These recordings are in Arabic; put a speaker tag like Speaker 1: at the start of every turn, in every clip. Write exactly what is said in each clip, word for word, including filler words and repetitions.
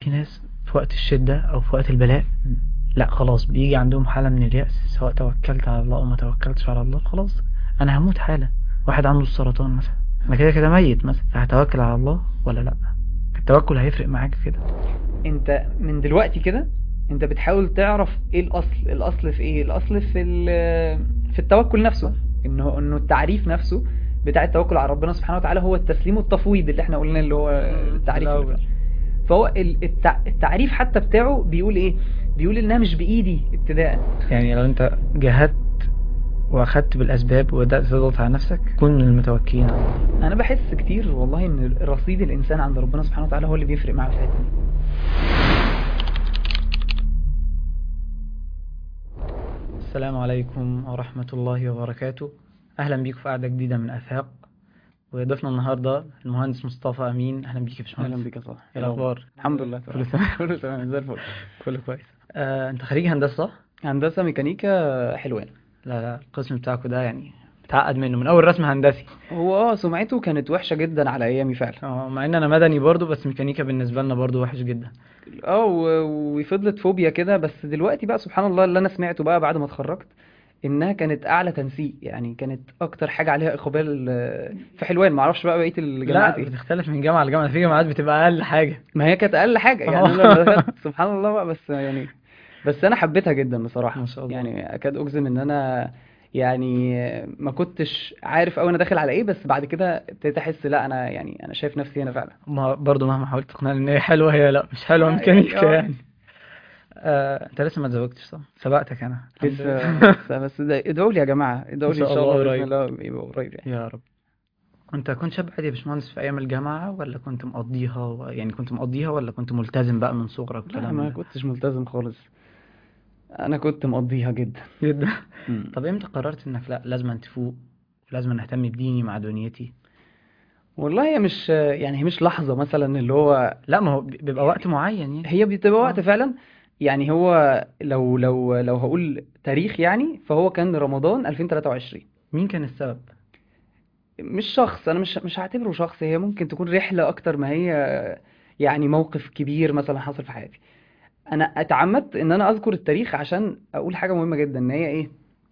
Speaker 1: في ناس في وقت الشدة او في وقت البلاء لا خلاص بيجي عندهم حالة من اليأس، سواء توكلت على الله او ما توكلتش على الله خلاص انا هموت حالا. واحد عنده السرطان مثلا، انا كده كده ميت مثلا، فهتوكل على الله ولا لا؟ التوكل هيفرق معاك كده.
Speaker 2: انت من دلوقتي كده انت بتحاول تعرف ايه الاصل الاصل في ايه الاصل في ال- في التوكل نفسه، انه انه التعريف نفسه بتاع التوكل على ربنا سبحانه وتعالى هو التسليم والتفويض اللي احنا قلنا اللي هو
Speaker 1: في
Speaker 2: التعريف اللي
Speaker 1: الاول
Speaker 2: فات. فهو ال- التع- التعريف حتى بتاعه بيقول ايه؟ بيقول انها مش بايدي ابتداء.
Speaker 1: يعني لو انت جاهدت واخدت بالاسباب وبدات تضغط على نفسك كن من المتوكلين على الله.
Speaker 2: انا بحس كتير والله ان رصيد الانسان عند ربنا سبحانه وتعالى هو اللي بيفرق معاه في الحته دي.
Speaker 1: السلام عليكم ورحمة الله وبركاته. أهلا بيكم في قعدة جديدة من أفاق، وضيفنا النهاردة المهندس مصطفى أمين. أهلا بيك يا باشمهندس.
Speaker 2: اهلا بك يا صاحبي،
Speaker 1: إيه الأخبار؟
Speaker 2: الحمد لله
Speaker 1: كله
Speaker 2: تمام.
Speaker 1: تمام.
Speaker 2: كله تمام زي الفل.
Speaker 1: كله كويس. آه، أنت خريج هندسة صح؟
Speaker 2: هندسه ميكانيكا حلوان.
Speaker 1: لا لا، القسم بتاعكوا ده يعني بتعقد منه من أول رسم هندسي.
Speaker 2: هو اه سمعته كانت وحشه جدا على ايامي فعلا.
Speaker 1: اه، مع إن أنا مدني برضو، بس ميكانيكا بالنسبة لنا برضو وحش جدا.
Speaker 2: اه و- وفضلت فوبيا كده، بس دلوقتي بقى سبحان الله اللي انا سمعته بقى بعد ما اتخرجت انها كانت اعلى تنسيق، يعني كانت اكتر حاجه عليها اقبال آه، في حلوان. ما اعرفش بقى بقيه الجامعات
Speaker 1: لا،
Speaker 2: ايه.
Speaker 1: بتختلف من جامعة لجامعة، في جامعات بتبقى أقل حاجة.
Speaker 2: ما هي كانت اقل حاجه يعني، انا لما
Speaker 1: اه.
Speaker 2: دخلت سبحان الله بقى، بس يعني بس انا حبيتها جدا
Speaker 1: ما
Speaker 2: بصراحه،
Speaker 1: شاء الله.
Speaker 2: يعني اكاد اجزم ان انا يعني ما كنتش عارف اوي انا داخل على ايه، بس بعد كده ابتديت احس لا انا يعني انا شايف نفسي هنا فعلا.
Speaker 1: ما برضو مهما حاولت تقنعني ان هي حلوه، هي لا مش حلوه
Speaker 2: آه يعني
Speaker 1: ميكانيكا
Speaker 2: اه
Speaker 1: يعني. آه، انت لسه ما اتزوجتش صح؟ سبقتك انا الحمد
Speaker 2: لسه
Speaker 1: لله.
Speaker 2: لسه بس ده ادعوا لي يا جماعه،
Speaker 1: ان
Speaker 2: ادعوا لي ان
Speaker 1: شاء
Speaker 2: شاء
Speaker 1: الله
Speaker 2: الله باذن
Speaker 1: قريب.
Speaker 2: الله يبقى قريب يعني.
Speaker 1: يا رب. انت كنت شاب عادي يا باشمهندس في ايام الجامعه، ولا كنت مقضيها و... يعني كنت مقضيها ولا كنت ملتزم بقى من صغرك
Speaker 2: لا
Speaker 1: وكلام من
Speaker 2: ما
Speaker 1: ده؟
Speaker 2: كنتش ملتزم خالص، انا كنت مقضيها جدا.
Speaker 1: جدا.
Speaker 2: مم.
Speaker 1: طب امتى قررت انك لا لازم أن تفوق، ولازم اهتم بديني مع دنيتي؟
Speaker 2: والله هي مش يعني هي مش لحظه مثلا اللي هو،
Speaker 1: لا، ما هو بيبقى وقت معين يعني.
Speaker 2: هي بتبقى وقت
Speaker 1: اه.
Speaker 2: فعلا. يعني هو لو لو لو هقول تاريخ يعني، فهو كان رمضان ألفين وتلاتة وعشرين.
Speaker 1: مين كان السبب؟
Speaker 2: مش شخص، انا مش مش هعتبره شخص، هي ممكن تكون رحلة اكتر ما هي يعني موقف كبير مثلا حصل في حياتي. انا اتعمدت ان انا اذكر التاريخ عشان اقول حاجة مهمة جدا، ان هي ايه،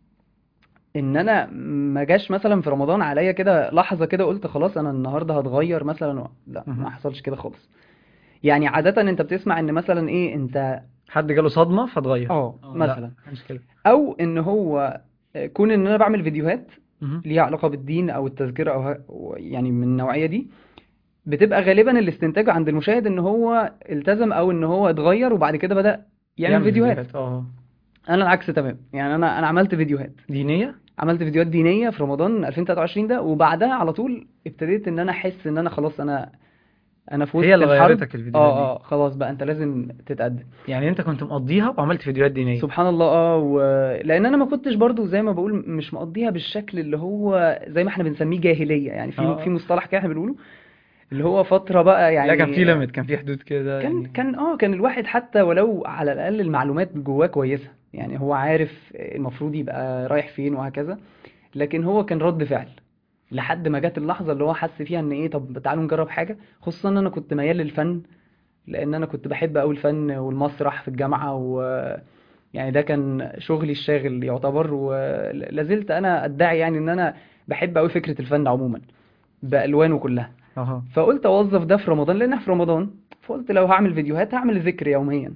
Speaker 2: ان انا ما جاش مثلا في رمضان عليا كده لحظة كده قلت خلاص انا النهاردة هتغير مثلا و... لا ما
Speaker 1: مهم.
Speaker 2: حصلش كده خالص. يعني عادة انت بتسمع ان مثلا ايه انت،
Speaker 1: حد جاله صدمه فتغير.
Speaker 2: اه
Speaker 1: اه لا،
Speaker 2: مثلا،
Speaker 1: ما كانش كده.
Speaker 2: او ان هو كون ان انا بعمل فيديوهات
Speaker 1: مهم.
Speaker 2: ليها علاقة بالدين او التذكرة او ه- يعني من النوعية دي، بتبقى غالبا الاستنتاج عند المشاهد ان هو التزم او ان هو اتغير وبعد كده بدأ يعمل
Speaker 1: يعمل
Speaker 2: فيديوهات.
Speaker 1: فيديوهات اه.
Speaker 2: انا العكس تمام، يعني انا انا عملت فيديوهات،
Speaker 1: دينيه.
Speaker 2: عملت فيديوهات دينية في رمضان ألفين وتلاتة وعشرين ده، وبعدها على طول ابتديت ان انا احس ان انا خلاص انا انا في
Speaker 1: هي
Speaker 2: وسط
Speaker 1: اللي
Speaker 2: الحرب.
Speaker 1: غيرتك الفيديوهات
Speaker 2: اه
Speaker 1: دي؟
Speaker 2: اه خلاص بقى انت لازم تتقدم.
Speaker 1: يعني انت كنت مقضيها وعملت فيديوهات دينية؟
Speaker 2: سبحان الله. اه و... لان انا ما كنتش برضو زي ما بقول مش مقضيها بالشكل اللي هو زي ما احنا بنسميه جاهلية، يعني في في
Speaker 1: اه.
Speaker 2: مصطلح كده احنا بنقوله اللي هو فترة بقى
Speaker 1: لا، كان في
Speaker 2: يعني.
Speaker 1: ليميت، كان في حدود كده
Speaker 2: كان
Speaker 1: يعني.
Speaker 2: كان اه كان الواحد حتى ولو على الاقل المعلومات جواه كويسة، يعني هو عارف المفروض يبقى رايح فين وهكذا، لكن هو كان رد فعل لحد ما جت اللحظة اللي هو حس فيها ان ايه، طب تعالوا نجرب حاجة. خصوصا ان انا كنت ميال للفن، لان انا كنت بحب قوي الفن والمسرح في الجامعة، و يعني ده كان شغلي الشاغل يعتبر، ولازلت انا ادعي يعني ان انا بحب قوي فكرة الفن عموما بألوانه كلها.
Speaker 1: اه.
Speaker 2: فقلت اوظف ده في رمضان لان إحنا في رمضان، فقلت لو هعمل فيديوهات هعمل ذكر يوميا،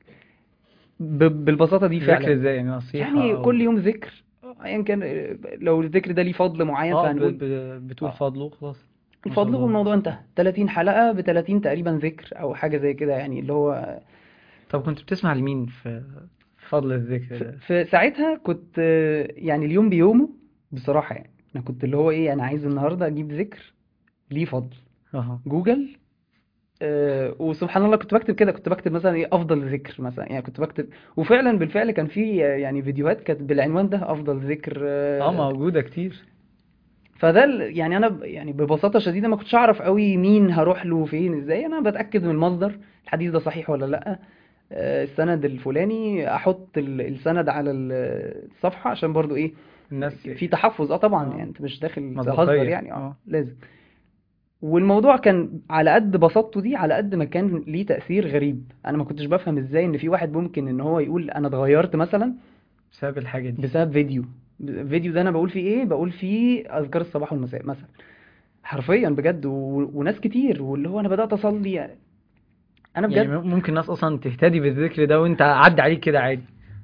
Speaker 2: ب- بالبساطة دي
Speaker 1: ذكر
Speaker 2: فعلا.
Speaker 1: ازاي يعني؟ نصيحة
Speaker 2: يعني كل
Speaker 1: او؟
Speaker 2: يوم ذكر، ايا كان، لو الذكر ده ليه فضل معين
Speaker 1: اه، ب...
Speaker 2: فهنقول
Speaker 1: ب... بتقول
Speaker 2: اه
Speaker 1: فضله خلاص. ما شاء
Speaker 2: الفضل،
Speaker 1: الله.
Speaker 2: والموضوع انتهى. تلاتين حلقة ب تلاتين تقريبا ذكر او حاجة زي كده، يعني اللي هو
Speaker 1: طب كنت بتسمع لمين في في فضل الذكر
Speaker 2: في,
Speaker 1: ده؟
Speaker 2: في ساعتها كنت آه، يعني اليوم بيومه بصراحة. يعني انا كنت اللي هو ايه، انا عايز النهاردة اجيب ذكر ليه فضل.
Speaker 1: اه.
Speaker 2: جوجل، آه، وسبحان الله كنت بكتب كده، كنت بكتب مثلا ايه افضل ذكر مثلا، يعني كنت بكتب، وفعلا بالفعل كان في آه، يعني فيديوهات كانت بالعنوان ده افضل ذكر
Speaker 1: اه،
Speaker 2: آه،
Speaker 1: موجودة كتير.
Speaker 2: فده ال- يعني انا ب- يعني ببساطة شديدة ما كنتش اعرف قوي مين هروح له فين ازاي. انا بتأكد من المصدر، الحديث ده صحيح ولا لا، آه، السند الفلاني، احط ال- السند على ال- الصفحة عشان برضو ايه،
Speaker 1: الناس.
Speaker 2: في تحفظ اه طبعا، يعني
Speaker 1: اه.
Speaker 2: انت مش داخل تهزر
Speaker 1: مصداقية
Speaker 2: يعني، اه
Speaker 1: اه.
Speaker 2: لازم. والموضوع كان على قد بساطته دي، على قد ما كان ليه تأثير غريب. انا ما كنتش بفهم ازاي ان في واحد ممكن ان هو يقول انا اتغيرت مثلا
Speaker 1: بسبب الحاجة دي.
Speaker 2: بسبب فيديو. فيديو ده انا بقول فيه ايه؟ بقول فيه اذكار الصباح والمساء مثلا، حرفيا بجد. و... وناس كتير، واللي هو انا بدأت اصلي. انا
Speaker 1: يعني
Speaker 2: بجد،
Speaker 1: م- ممكن ناس اصلا تهتدي بالذكر ده وانت عدى عليك كده عادي.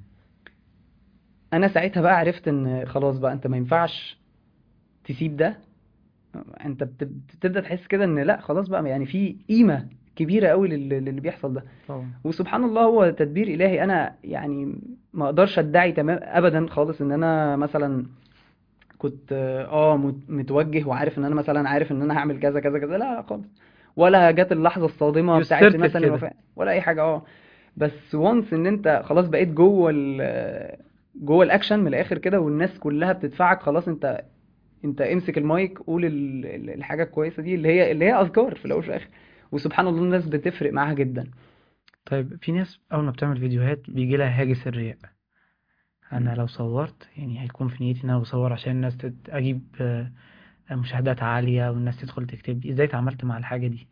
Speaker 2: انا ساعتها بقى عرفت ان خلاص بقى انت ما ينفعش تسيب ده. انت بت- بتبدأ تحس كده ان لا خلاص بقى، يعني في قيمة كبيرة قوي لل- للي بيحصل ده.
Speaker 1: طبعا.
Speaker 2: وسبحان الله هو تدبير إلهي. أنا يعني ما أقدرش أدعي تمام أبدا خالص إن أنا مثلا كنت اه مت- متوجه وعارف إن أنا مثلا عارف إن أنا هعمل كذا كذا كذا، لا لا خالص. ولا جت اللحظة الصادمة بتاعت
Speaker 1: يسرتل
Speaker 2: مثلا
Speaker 1: كده.
Speaker 2: الوفاة ولا أي حاجة. اه بس وانس إن أنت خلاص بقيت جوه ال جوه الأكشن من الآخر كده، والناس كلها بتدفعك، خلاص أنت انت امسك المايك، قول ال- ال- الحاجه الكويسه دي اللي هي اللي هي اذكار في الاول وفي الاخر. وسبحان الله الناس بتفرق معاها جدا.
Speaker 1: طيب في ناس اول ما بتعمل فيديوهات بيجي لها هاجس الرياء. انا
Speaker 2: مم.
Speaker 1: لو صورت يعني هيكون في نيتي ان انا بصور عشان الناس تت... اجيب آه، مشاهدات عالية والناس تدخل تكتب لي. ازاي اتعاملت مع الحاجة دي؟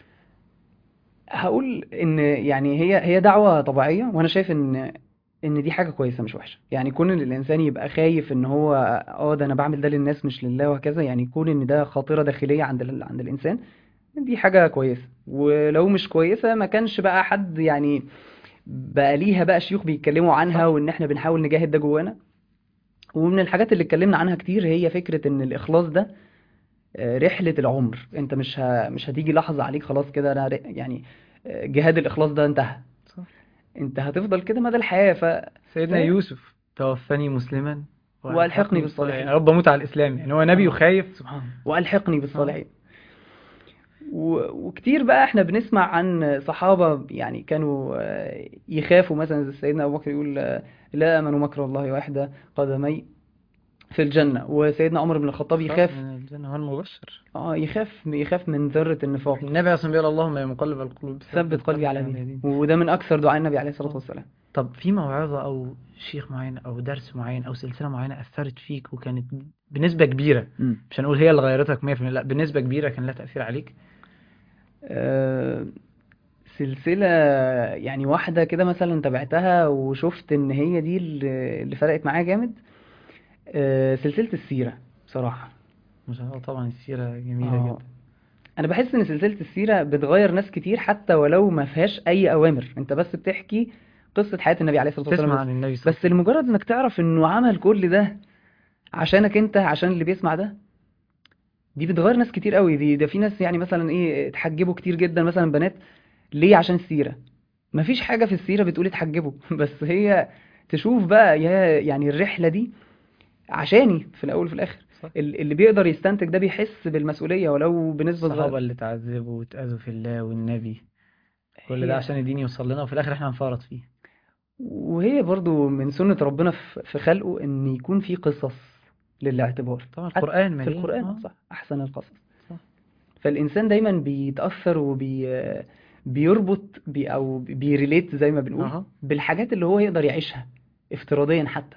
Speaker 2: هقول ان يعني هي هي دعوه طبيعيه، وانا شايف ان ان دي حاجه كويسه مش وحشه. يعني كون ان الانسان يبقى خايف ان هو اه ده انا بعمل ده للناس مش لله وهكذا، يعني يكون ان ده خاطره داخليه عند ال- عند الانسان، دي حاجه كويسه. ولو مش كويسه ما كانش بقى حد يعني بقى ليها بقى شيوخ بيتكلموا عنها،
Speaker 1: صح.
Speaker 2: وان احنا بنحاول نجاهد ده جوانا. ومن الحاجات اللي اتكلمنا عنها كتير هي فكرة ان الاخلاص ده آه، رحلة العمر. انت مش ه... مش هتيجي لحظة عليك خلاص كده انا ر- يعني آه، جهاد الاخلاص ده انتهى.
Speaker 1: صح.
Speaker 2: انت هتفضل كده مدى الحياة. ف...
Speaker 1: سيدنا
Speaker 2: ف...
Speaker 1: يوسف توفني مسلما
Speaker 2: والحقني
Speaker 1: والحقني بالصالحين. يا
Speaker 2: بالصالحين.
Speaker 1: رب اموت على الاسلام، يعني هو نبي
Speaker 2: اه
Speaker 1: وخايف.
Speaker 2: سبحان الله، والحقني
Speaker 1: اه.
Speaker 2: بالصالحين. و... وكتير بقى احنا بنسمع عن صحابة يعني كانوا آه، يخافوا، مثلا زي سيدنا ابو بكر يقول آه، لا امنوا مكر الله واحدة قدمي في الجنة. وسيدنا عمر بن الخطاب
Speaker 1: خاف
Speaker 2: يخاف،
Speaker 1: من الجنة هو المبشر.
Speaker 2: اه يخاف يخاف من ذرة النفاق.
Speaker 1: النبي اصلا بيقول اللهم يا مقلب القلوب
Speaker 2: ثبت
Speaker 1: ثبت
Speaker 2: قلبي
Speaker 1: قلبي
Speaker 2: على
Speaker 1: على
Speaker 2: دينك،
Speaker 1: دينك.
Speaker 2: وده من اكثر دعاء النبي عليه الصلاة
Speaker 1: اه.
Speaker 2: والسلام.
Speaker 1: طب في موعظة او شيخ معين او درس معين او سلسلة معينة اثرت فيك وكانت بنسبة كبيرة،
Speaker 2: امم
Speaker 1: مش هنقول هي اللي غيرتك مية في المية، لا بنسبة كبيرة كان لها تأثير عليك؟
Speaker 2: آه سلسلة يعني واحدة كده مثلا تابعتها وشفت ان هي دي اللي اللي فرقت معايا جامد. آه سلسلة السيرة بصراحة.
Speaker 1: ما شاء الله، طبعا السيرة جميلة
Speaker 2: اه
Speaker 1: جدا.
Speaker 2: انا بحس ان سلسلة السيرة بتغير ناس كتير، حتى ولو ما فيهاش اي اوامر، انت بس بتحكي قصة حياة النبي عليه الصلاة والسلام
Speaker 1: تسمع
Speaker 2: بس.
Speaker 1: عن النبي صلى الله
Speaker 2: بس
Speaker 1: عليه وسلم.
Speaker 2: لمجرد انك تعرف انه عمل كل ده عشانك انت، عشان اللي بيسمع ده، دي بتغير ناس كتير قوي. دي ده في ناس يعني مثلا ايه اتحجبوا كتير جدا مثلا بنات. ليه؟ عشان السيرة. مفيش حاجة في السيرة بتقول اتحجبوا بس هي تشوف بقى يا يعني الرحلة دي عشاني في الأول وفي الآخر.
Speaker 1: صح.
Speaker 2: ال- اللي بيقدر يستنتج ده بيحس بالمسؤولية ولو بنسبة
Speaker 1: الصحابة
Speaker 2: صغيرة.
Speaker 1: اللي تعذبوا واتأذوا في الله والنبي، كل ده
Speaker 2: هي
Speaker 1: عشان الدين يوصل لنا وفي الآخر احنا هنفرط فيه.
Speaker 2: وهي برضو من سنة ربنا في في خلقه إن يكون في قصص للاعتبار.
Speaker 1: طبعا
Speaker 2: حتى
Speaker 1: القرآن
Speaker 2: في
Speaker 1: مليان.
Speaker 2: القرآن، آه
Speaker 1: اه.
Speaker 2: صح، أحسن القصص.
Speaker 1: صح.
Speaker 2: فالإنسان دايما بيتأثر وبي بيربط بي أو بيريليت زي ما بنقول
Speaker 1: اه.
Speaker 2: بالحاجات اللي هو يقدر يعيشها افتراضيا حتى.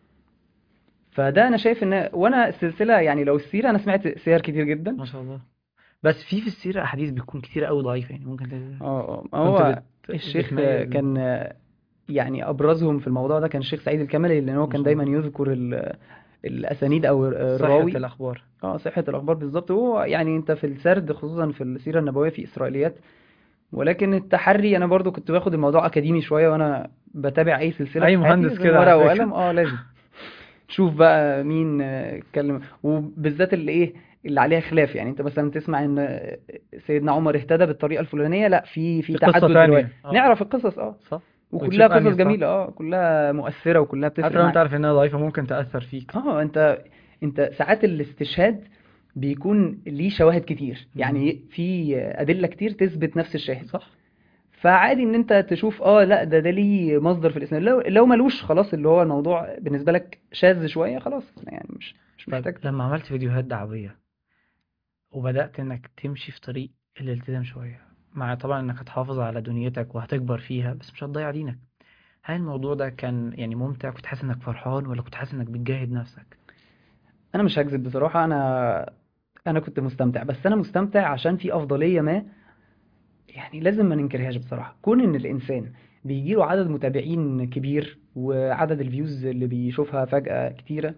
Speaker 2: فده أنا شايف إن، وأنا السلسلة يعني لو السيرة أنا سمعت سير كتير جدا.
Speaker 1: ما شاء الله. بس في في السيرة أحاديث بتكون كتير قوي ضعيفة، يعني ممكن
Speaker 2: اه
Speaker 1: ت-
Speaker 2: اه ما
Speaker 1: كنت
Speaker 2: هو
Speaker 1: بت...
Speaker 2: الشيخ
Speaker 1: بتميز
Speaker 2: كان
Speaker 1: ازاي؟
Speaker 2: يعني أبرزهم في الموضوع ده كان الشيخ سعيد الكمالي، لأن هو
Speaker 1: ما
Speaker 2: كان
Speaker 1: شاء
Speaker 2: دايما
Speaker 1: الله.
Speaker 2: يذكر ال- الأسانيد أو
Speaker 1: صحة
Speaker 2: الراوي.
Speaker 1: الأخبار.
Speaker 2: اه صحة الأخبار بالظبط. هو يعني أنت في السرد خصوصا في السيرة النبوية في إسرائيليات، ولكن التحري انا برضو كنت باخد الموضوع اكاديمي شويه وانا بتابع اي سلسله
Speaker 1: أي
Speaker 2: في حياتي،
Speaker 1: مهندس
Speaker 2: لازم
Speaker 1: كده على
Speaker 2: ورقه
Speaker 1: فكرة.
Speaker 2: وقلم. اه لازم تشوف بقى مين آه، اتكلم، وبالذات اللي ايه اللي عليها خلاف. يعني انت مثلا تسمع ان آه، سيدنا عمر اهتدى بالطريقه الفلانيه، لا في في
Speaker 1: في قصة
Speaker 2: تعدد روايات.
Speaker 1: تانية. اه.
Speaker 2: نعرف القصص اه
Speaker 1: صح.
Speaker 2: وكلها
Speaker 1: وتشوف
Speaker 2: قصص
Speaker 1: أنهي صح.
Speaker 2: جميله، اه كلها مؤثره وكلها
Speaker 1: حتى
Speaker 2: بتفرق
Speaker 1: لو أنت
Speaker 2: معاك.
Speaker 1: عارف إنها ضعيفة ممكن تأثر فيك.
Speaker 2: اه انت انت ساعات الاستشهاد بيكون ليه شواهد كتير،
Speaker 1: مم.
Speaker 2: يعني في ادله كتير تثبت نفس الشاهد.
Speaker 1: صح.
Speaker 2: فعادي ان انت تشوف اه لا ده ده ليه مصدر في الاسلام. لو لو ملوش خلاص اللي هو الموضوع بالنسبه لك شاذ شويه، خلاص يعني مش مش
Speaker 1: طيب
Speaker 2: محتاج.
Speaker 1: لما عملت فيديوهات دعوية وبدأت إنك تمشي في طريق الالتزام شوية، مع طبعا إنك هتحافظ على دنيتك وهتكبر فيها بس مش هتضيع دينك، هل الموضوع ده كان يعني ممتع؟ كنت حاسس إنك فرحان ولا كنت حاسس إنك بتجاهد نفسك؟
Speaker 2: انا مش هكذب بصراحه، انا انا كنت مستمتع، بس انا مستمتع عشان في افضلية ما يعني لازم ما ننكرهاش بصراحة. كون ان الانسان بيجيله عدد متابعين كبير وعدد الفيوز اللي بيشوفها فجأة كتيرة،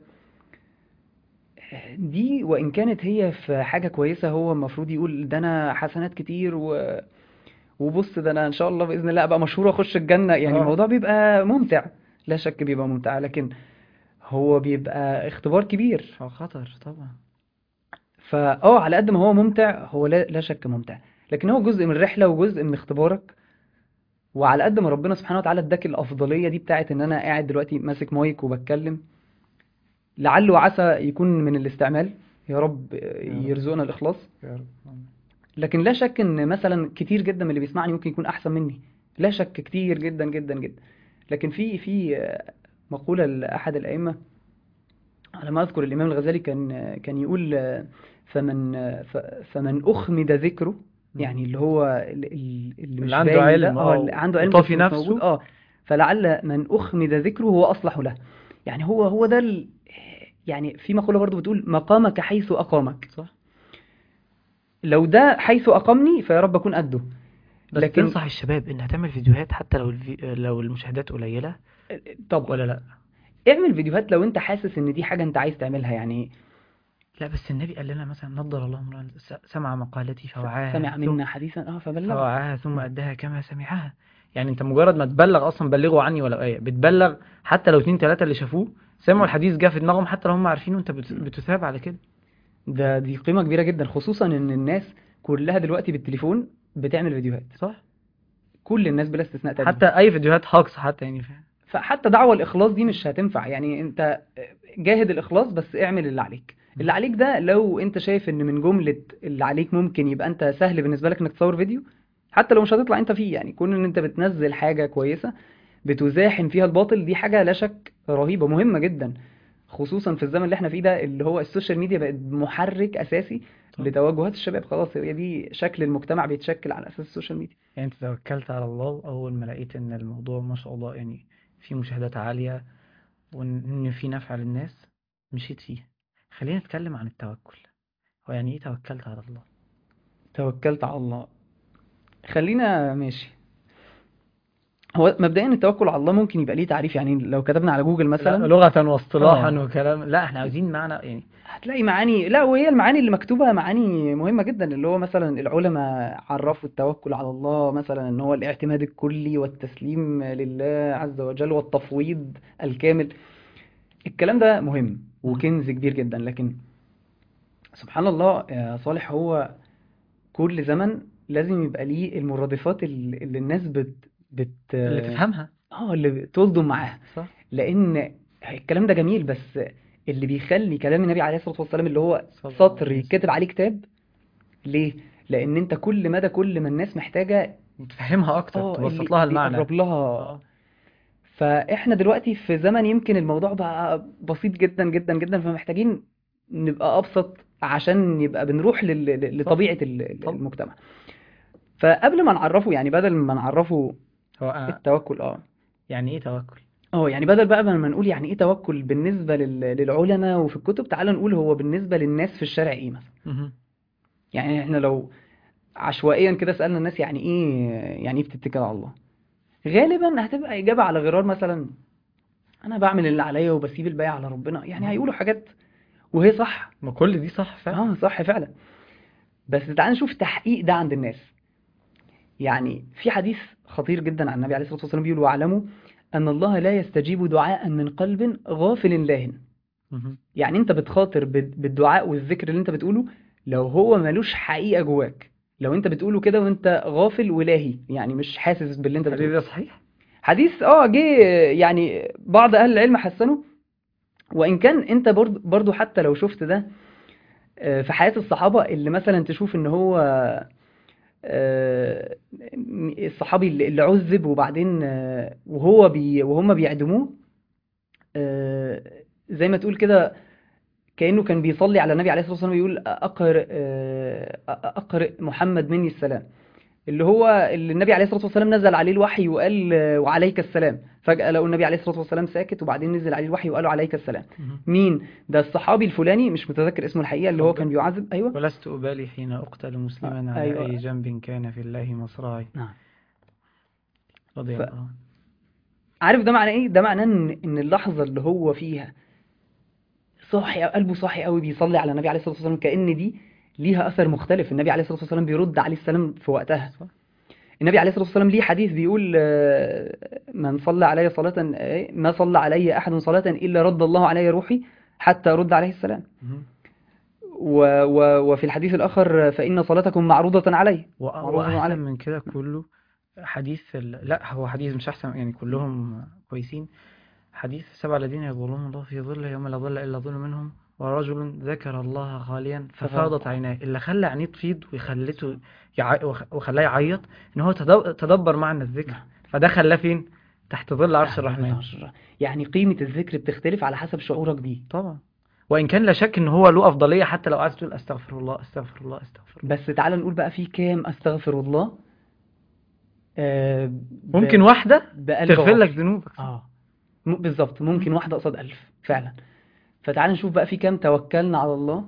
Speaker 2: دي وان كانت هي في حاجة كويسة، هو المفروض يقول ده انا حسنات كتير و... وبص ده انا ان شاء الله باذن الله ابقى مشهور واخش الجنة. يعني
Speaker 1: اه
Speaker 2: الموضوع بيبقى ممتع، لا شك بيبقى ممتع، لكن هو بيبقى اختبار كبير.
Speaker 1: هو خطر طبعا.
Speaker 2: فاه على قد ما هو ممتع، هو لا, لا شك ممتع، لكن هو جزء من الرحلة وجزء من اختبارك. وعلى قد ما ربنا سبحانه وتعالى اداك الافضليه دي بتاعت ان انا قاعد دلوقتي ماسك مايك وبتكلم، لعل وعسى يكون من الاستعمال، يا رب
Speaker 1: يا رب،
Speaker 2: يرزقنا الاخلاص.
Speaker 1: يا رب.
Speaker 2: لكن لا شك ان مثلا كتير جدا من اللي بيسمعني ممكن يكون احسن مني، لا شك كتير جدا جدا جدا. لكن في في مقوله لاحد الائمه، على ما اذكر الامام الغزالي كان كان يقول فمن ف- فمن اخمد ذكره، يعني
Speaker 1: مم.
Speaker 2: اللي هو ال- ال- اللي
Speaker 1: اللي
Speaker 2: مش
Speaker 1: عنده
Speaker 2: باين ده،
Speaker 1: علم
Speaker 2: اه
Speaker 1: اه
Speaker 2: اللي عنده علم بس
Speaker 1: وطافي
Speaker 2: مش موجود،
Speaker 1: نفسه.
Speaker 2: اه فلعل من اخمد ذكره هو اصلح له. يعني هو هو ده ال... يعني في مقولة برضو بتقول مقامك حيث اقامك.
Speaker 1: صح.
Speaker 2: لو ده حيث اقامني فيا رب اكون قده.
Speaker 1: بس
Speaker 2: لكن
Speaker 1: تنصح الشباب انها تعمل فيديوهات حتى لو الفي... لو المشاهدات قليلة
Speaker 2: طبعا
Speaker 1: ولا لا؟
Speaker 2: اعمل فيديوهات لو انت حاسس ان دي حاجة انت عايز تعملها. يعني
Speaker 1: لا بس النبي قال لنا مثلا نضر الله امرا س- سمع مقالتي
Speaker 2: س-
Speaker 1: فوعاها
Speaker 2: سمع
Speaker 1: ثم
Speaker 2: منا حديثا اه فبلغه.
Speaker 1: فوعاها ثم
Speaker 2: م.
Speaker 1: أداها كما سمعها. يعني انت مجرد ما تبلغ اصلا، بلغوا عني ولو آية، بتبلغ حتى لو اتنين تلاتة اللي شافوه سمعوا
Speaker 2: م.
Speaker 1: الحديث جه في دماغهم، حتى لو هم عارفينه انت بت...
Speaker 2: م.
Speaker 1: بتثاب على كده.
Speaker 2: ده دي قيمة كبيرة جدا، خصوصا ان الناس كلها دلوقتي بالتليفون بتعمل فيديوهات،
Speaker 1: صح.
Speaker 2: كل الناس بلا استثناء تقريبا.
Speaker 1: حتى اي فيديوهات هاكس حتى يعني فاهم.
Speaker 2: فحتى دعوة الإخلاص دي مش هتنفع. يعني أنت جاهد الإخلاص بس اعمل اللي عليك. اللي
Speaker 1: مم.
Speaker 2: عليك ده لو أنت شايف إن من جملة اللي عليك ممكن يبقى أنت سهل بالنسبة لك إنك تصور فيديو، حتى لو مش هتطلع أنت فيه، يعني كون إن أنت بتنزل حاجة كويسة بتزاحم فيها الباطل، دي حاجة لا شك رهيبة مهمة جدا، خصوصا في الزمن اللي احنا فيه ده، اللي هو السوشيال ميديا بقت محرك أساسي
Speaker 1: طب
Speaker 2: لتوجهات الشباب. خلاص هي دي شكل المجتمع بيتشكل على أساس السوشيال ميديا.
Speaker 1: يعني انت توكلت على الله اول ما لقيت ان الموضوع ما شاء الله يعني فيه مشاهدات عالية وان فيه نفع للناس، مشيت فيه. خلينا نتكلم عن التوكل. هو يعني ايه توكلت على الله؟
Speaker 2: توكلت على الله، خلينا ماشي. هو مبدئيا التوكل على الله ممكن يبقى ليه تعريف، يعني لو كتبنا على جوجل
Speaker 1: لا
Speaker 2: مثلا
Speaker 1: لغة واصطلاحا
Speaker 2: اه
Speaker 1: وكلام، لا احنا عاوزين معنى يعني.
Speaker 2: هتلاقي معاني، لا وهي المعاني اللي مكتوبة معاني مهمة جدا، اللي هو مثلا العلماء عرفوا التوكل على الله مثلا ان هو الاعتماد الكلي والتسليم لله عز وجل والتفويض الكامل. الكلام ده مهم
Speaker 1: مم.
Speaker 2: وكنز كبير جدا، لكن سبحان الله يا صالح، هو كل زمن لازم يبقى ليه المرادفات اللي اللي الناس بت بت
Speaker 1: اللي تفهمها.
Speaker 2: اه اللي بتلضم معاها.
Speaker 1: صح.
Speaker 2: لان الكلام ده جميل، بس اللي بيخلي كلام النبي عليه الصلاة والسلام اللي هو
Speaker 1: صلى الله
Speaker 2: سطر
Speaker 1: عليه وسلم.
Speaker 2: يتكتب عليه كتاب، ليه؟ لان انت كل مدى كل ما الناس محتاجة
Speaker 1: تفهمها اكتر،
Speaker 2: اه
Speaker 1: تبسط
Speaker 2: اللي
Speaker 1: لها
Speaker 2: اللي
Speaker 1: المعنى.
Speaker 2: يقرب لها.
Speaker 1: اه.
Speaker 2: فاحنا دلوقتي في زمن يمكن الموضوع بقى بسيط جدا جدا جدا، فمحتاجين نبقى ابسط عشان يبقى بنروح لل- لل-
Speaker 1: صح.
Speaker 2: لطبيعة ال-
Speaker 1: طب
Speaker 2: المجتمع. فقبل ما نعرفه، يعني بدل ما نعرفه
Speaker 1: هو آه،
Speaker 2: التوكل اه
Speaker 1: يعني ايه توكل؟
Speaker 2: اه يعني بدل بقى ما نقول يعني ايه توكل بالنسبة لل- للعلماء وفي الكتب، تعال نقول هو بالنسبة للناس في الشارع ايه مثلا.
Speaker 1: مهم.
Speaker 2: يعني احنا لو عشوائيا كده سألنا الناس يعني ايه يعني ايه بتتكل على الله، غالبا هتبقى إجابة على غرار مثلا انا بعمل اللي عليا وبسيب الباقي على ربنا. يعني
Speaker 1: مهم.
Speaker 2: هيقولوا حاجات وهي صح،
Speaker 1: ما كل دي صح فعلا.
Speaker 2: اه صح فعلا. بس تعال نشوف تحقيق ده عند الناس. يعني في حديث خطير جدا عن النبي عليه الصلاة والسلام بيقول واعلموا أن الله لا يستجيب دعاء من قلب غافل لاهٍ.
Speaker 1: مهم.
Speaker 2: يعني انت بتخاطر بال- بالدعاء والذكر اللي انت بتقوله لو هو ملوش حقيقة جواك، لو انت بتقوله كده وانت غافل ولاهي، يعني مش حاسس باللي انت
Speaker 1: الحديث
Speaker 2: بتقوله.
Speaker 1: ده صحيح؟
Speaker 2: حديث اه جه، يعني بعض اهل العلم حسنه، وان كان انت برضو برضو حتى لو شفت ده آه، في حياة الصحابة، اللي مثلا تشوف ان هو آه، الصحابي اللي اللي عذب وبعدين آه، وهو بي وهم بيعدموه، آه، زي ما تقول كده كأنه كان بيصلي على النبي عليه الصلاة والسلام، يقول أقرئ آه، أقرئ محمد مني السلام، اللي هو اللي النبي عليه الصلاة والسلام نزل عليه الوحي وقال آه، وعليك السلام. فجأة لقوا النبي عليه الصلاة والسلام ساكت، وبعدين نزل عليه الوحي وقالوا عليك السلام.
Speaker 1: مهم.
Speaker 2: مين ده؟ الصحابي الفلاني مش متذكر اسمه الحقيقة، اللي هو
Speaker 1: اتفضل.
Speaker 2: كان بيعذب. ايوه.
Speaker 1: ولست أبالي حين أقتل مسلما على
Speaker 2: ايوه.
Speaker 1: أي جنب كان في الله مصراعي.
Speaker 2: نعم.
Speaker 1: رضي الله عنه.
Speaker 2: فعارف ده معناه ايه؟ ده معناه ان ان اللحظة اللي هو فيها صاحي، قلبه صاحي قوي، بيصلي على النبي عليه الصلاة والسلام، كأن دي ليها أثر مختلف. النبي عليه الصلاة والسلام بيرد عليه السلام في وقتها.
Speaker 1: صح.
Speaker 2: النبي عليه الصلاة والسلام ليه حديث بيقول آه، من صلى علي صلاة، آه، ما صلى علي أحد صلاة إلا رد الله علي روحي حتى أرد عليه السلام.
Speaker 1: مهم.
Speaker 2: و و وفي الحديث الآخر فإن صلاتكم معروضة علي،
Speaker 1: و-
Speaker 2: معروضة
Speaker 1: وأحسن
Speaker 2: علي.
Speaker 1: من كده كله حديث ال... لا هو حديث مش أحسن، يعني كلهم كويسين. حديث سبع الذين يظلهم الله في ظله يوم لا ظل إلا ظل منهم، ورجل ذكر الله خاليا ففاضت عيناه. اللي خلى عينيه تفيض وخلته يع... وخ- وخلاه يعيط إن هو تدو... تدبر معنى الذكر، فده خلاه فين؟ تحت ظل عرش الرحمن.
Speaker 2: يعني قيمة الذكر بتختلف على حسب شعورك بيه.
Speaker 1: طبعا. وإن كان لا شك إن هو له أفضلية، حتى لو قعدت تقول أستغفر الله أستغفر الله أستغفر الله.
Speaker 2: بس تعال نقول بقى في كام أستغفر الله آه ب...
Speaker 1: ممكن واحدة
Speaker 2: بقلب
Speaker 1: تغفر لك
Speaker 2: غافل.
Speaker 1: ذنوبك.
Speaker 2: اه م- بالظبط، ممكن
Speaker 1: مم.
Speaker 2: واحدة قصاد ألف فعلا. فتعال نشوف بقى في كام توكلنا على الله.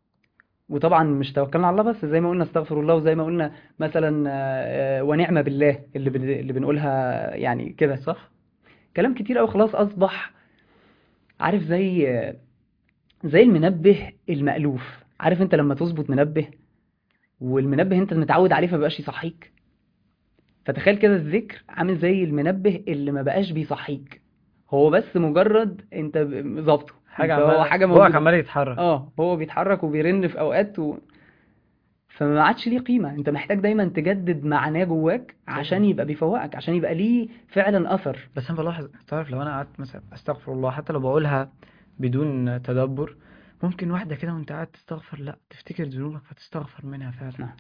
Speaker 2: وطبعا مش توكلنا على الله بس، زي ما قلنا استغفر الله، وزي ما قلنا مثلا آه، آه، ونعم بالله اللي بن- اللي بنقولها يعني كده.
Speaker 1: صح.
Speaker 2: كلام كتير قوي خلاص اصبح، عارف، زي آه، زي المنبه المألوف. عارف انت لما تظبط منبه والمنبه انت متعود عليه فمبقاش يصحيك؟ فتخيل كده الذكر عامل زي المنبه اللي ما بقاش بيصحيك، هو بس مجرد انت ب- ظابطه.
Speaker 1: حاجة
Speaker 2: انت هو
Speaker 1: عمالة
Speaker 2: حاجة
Speaker 1: بوقك
Speaker 2: موجودة.
Speaker 1: عمال يتحرك.
Speaker 2: اه هو بيتحرك وبيرن في اوقات و... فما عادش ليه قيمة. انت محتاج دايما تجدد معناه جواك عشان
Speaker 1: طبعا.
Speaker 2: يبقى بيفوقك، عشان يبقى ليه فعلا اثر.
Speaker 1: بس أنا بلاحظ، تعرف لو أنا قعدت مثلا أستغفر الله حتى لو بقولها بدون تدبر، ممكن واحدة كده وأنت قاعد تستغفر لا تفتكر ذنوبك فتستغفر منها فعلا.
Speaker 2: نعم.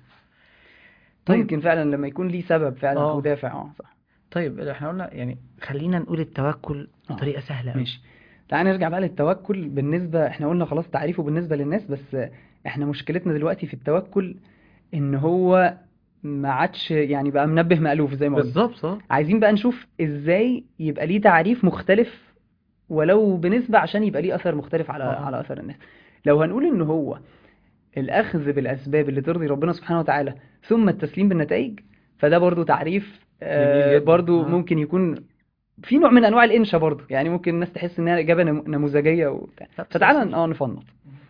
Speaker 1: طيب.
Speaker 2: ممكن فعلا لما يكون ليه سبب فعلا او
Speaker 1: اه
Speaker 2: دافع. اه صح.
Speaker 1: طيب احنا قلنا يعني خلينا نقول التوكل
Speaker 2: اه
Speaker 1: بطريقة سهلة أوي.
Speaker 2: ماشي. تعال نرجع بقى للتوكل. بالنسبة احنا قلنا خلاص تعريفه بالنسبة للناس، بس احنا مشكلتنا دلوقتي في التوكل ان هو ما عادش يعني بقى منبه مألوف زي ما قلنا.
Speaker 1: بالظبط. اه
Speaker 2: عايزين بقى نشوف ازاي يبقى ليه تعريف مختلف ولو بنسبة، عشان يبقى ليه أثر مختلف على
Speaker 1: اه
Speaker 2: على أثر الناس. لو هنقول إن هو الأخذ بالأسباب اللي ترضي ربنا سبحانه وتعالى ثم التسليم بالنتائج، فده برضو تعريف
Speaker 1: جميل
Speaker 2: آه،
Speaker 1: جدا.
Speaker 2: برضو
Speaker 1: اه
Speaker 2: ممكن يكون في نوع من أنواع الإنشا برضو. يعني ممكن الناس تحس إنها إجابة نمو- نموذجية وبتاع.
Speaker 1: لا بس
Speaker 2: فتعالى
Speaker 1: بسيطة.
Speaker 2: اه نفنط.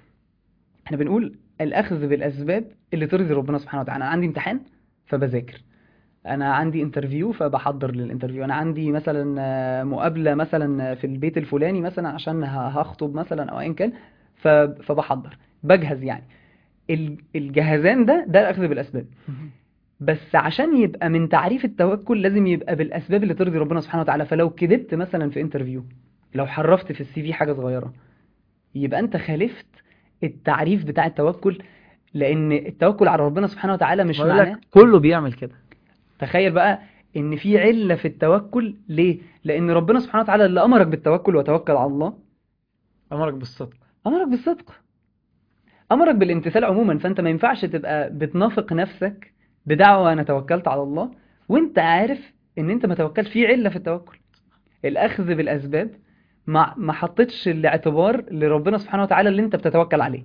Speaker 2: احنا بنقول الأخذ بالأسباب اللي ترضي ربنا سبحانه وتعالى. أنا عندي امتحان فبذاكر، انا عندي انترفيو فبحضر للانترفيو، انا عندي مثلا آه، مقابله مثلا في البيت الفلاني مثلا عشان ه- هخطب مثلا او ايا كان، ف- فبحضر بجهز يعني. ال- الجهزان ده ده الاخذ بالاسباب.
Speaker 1: مهم.
Speaker 2: بس عشان يبقى من تعريف التوكل لازم يبقى بالاسباب اللي ترضي ربنا سبحانه وتعالى. فلو كذبت مثلا في انترفيو، لو حرفت في السي في حاجه صغيره، يبقى انت خالفت التعريف بتاع التوكل. لان التوكل على ربنا سبحانه وتعالى مش
Speaker 1: ما يقول
Speaker 2: معناه.
Speaker 1: لك كله بيعمل كده.
Speaker 2: تخيل بقى ان في علة في التوكل. ليه؟ لان ربنا سبحانه وتعالى اللي امرك بالتوكل وتوكل على الله،
Speaker 1: أمرك بالصدق.
Speaker 2: امرك بالصدق، امرك بالامتثال عموما. فانت ما ينفعش تبقى بتنافق نفسك بدعوة انا توكلت على الله وانت عارف ان انت ما توكلت. في علة في التوكل، الاخذ بالاسباب ما ما حطيتش الاعتبار لربنا سبحانه وتعالى اللي انت بتتوكل عليه.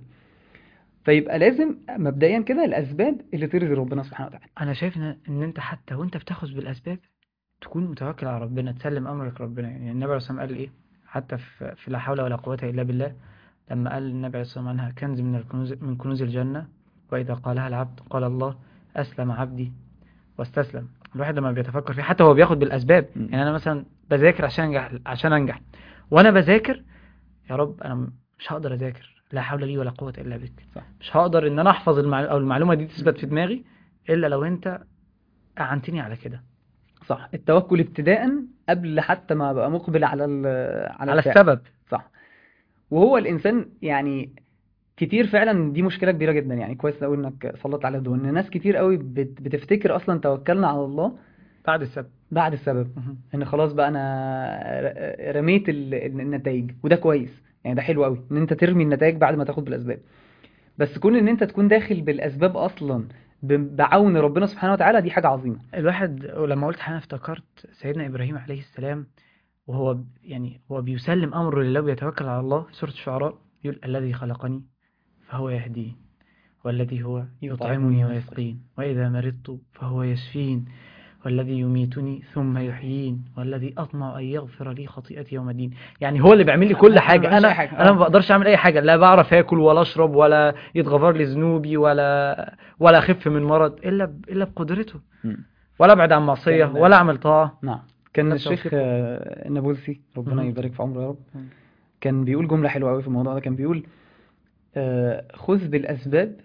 Speaker 2: فيبقى لازم مبدئيا كده الاسباب اللي ترضي ربنا سبحانه وتعالى.
Speaker 1: أنا شايف إن إن أنت حتى وأنت بتاخذ بالأسباب تكون متوكل على ربنا، تسلم أمرك ربنا. يعني النبي عليه الصلاة والسلام قال إيه حتى في في لا حول ولا قوة إلا بالله، لما قال النبي عليه الصلاة والسلام عنها كنز من الكنوز من كنوز الجنة، وإذا قالها العبد قال الله أسلم عبدي واستسلم. الواحد لما بيتفكر فيه حتى هو بياخد بالأسباب.
Speaker 2: م.
Speaker 1: يعني أنا مثلا بذاكر عشان أنجح عشان أنجح وأنا بذاكر يا رب أنا مش هقدر أذاكر، لا حول لي ولا قوة إلا بك.
Speaker 2: صح.
Speaker 1: مش هقدر إن أنا أحفظ المعلومة أو المعلومة دي تثبت في دماغي إلا لو أنت أعنتني على كده.
Speaker 2: صح. التوكل ابتداء قبل حتى ما ابقى مقبل على ال- على
Speaker 1: على
Speaker 2: الفعل.
Speaker 1: السبب.
Speaker 2: صح. وهو الانسان يعني كتير فعلا دي مشكله كبيره جدا. يعني كويس قوي انك سلطت على ده، ان ناس كتير قوي بت- بتفتكر اصلا توكلنا على الله
Speaker 1: بعد السبب.
Speaker 2: بعد السبب.
Speaker 1: مهم.
Speaker 2: ان خلاص بقى انا ر- رميت ال- النتائج، وده كويس. يعني ده حلو قوي ان انت ترمي النتائج بعد ما تاخد بالاسباب. بس كون ان انت تكون داخل بالاسباب اصلا ب- بعون ربنا سبحانه وتعالى، دي حاجه عظيمه.
Speaker 1: الواحد ولما قلت حاجة افتكرت سيدنا إبراهيم عليه السلام وهو ب- يعني هو بيسلم أمره لله ويتوكل على الله. سورة الشعراء يقول الذي خلقني فهو يهدين، والذي هو
Speaker 2: يطعمني
Speaker 1: يطعمني
Speaker 2: ويسقين.
Speaker 1: ويسقين، وإذا مرضت فهو يشفين، والذي يميتني ثم يحيين، والذي أطمع أن يغفر لي خطيئتي يوم الدين. يعني هو اللي بيعمل لي كل
Speaker 2: انا ما
Speaker 1: حاجة.
Speaker 2: بعملش اي
Speaker 1: أنا
Speaker 2: حاجه.
Speaker 1: أنا ما
Speaker 2: اه
Speaker 1: بقدرش أعمل أي حاجة، لا بعرف آكل ولا أشرب ولا يتغفر لي ذنوبي ولا ولا أخف من مرض إلا ب... إلا بقدرته،
Speaker 2: مم.
Speaker 1: ولا أبعد عن معصية
Speaker 2: كان
Speaker 1: ولا أعمل طاعة
Speaker 2: نعم كان
Speaker 1: إلا
Speaker 2: الشيخ
Speaker 1: بتوفيقه.
Speaker 2: آه، النابلسي ربنا
Speaker 1: مهم.
Speaker 2: يبارك في عمره يا رب،
Speaker 1: مم.
Speaker 2: كان بيقول جمله حلوه قوي في الموضوع ده. كان بيقول آه، خذ بالاسباب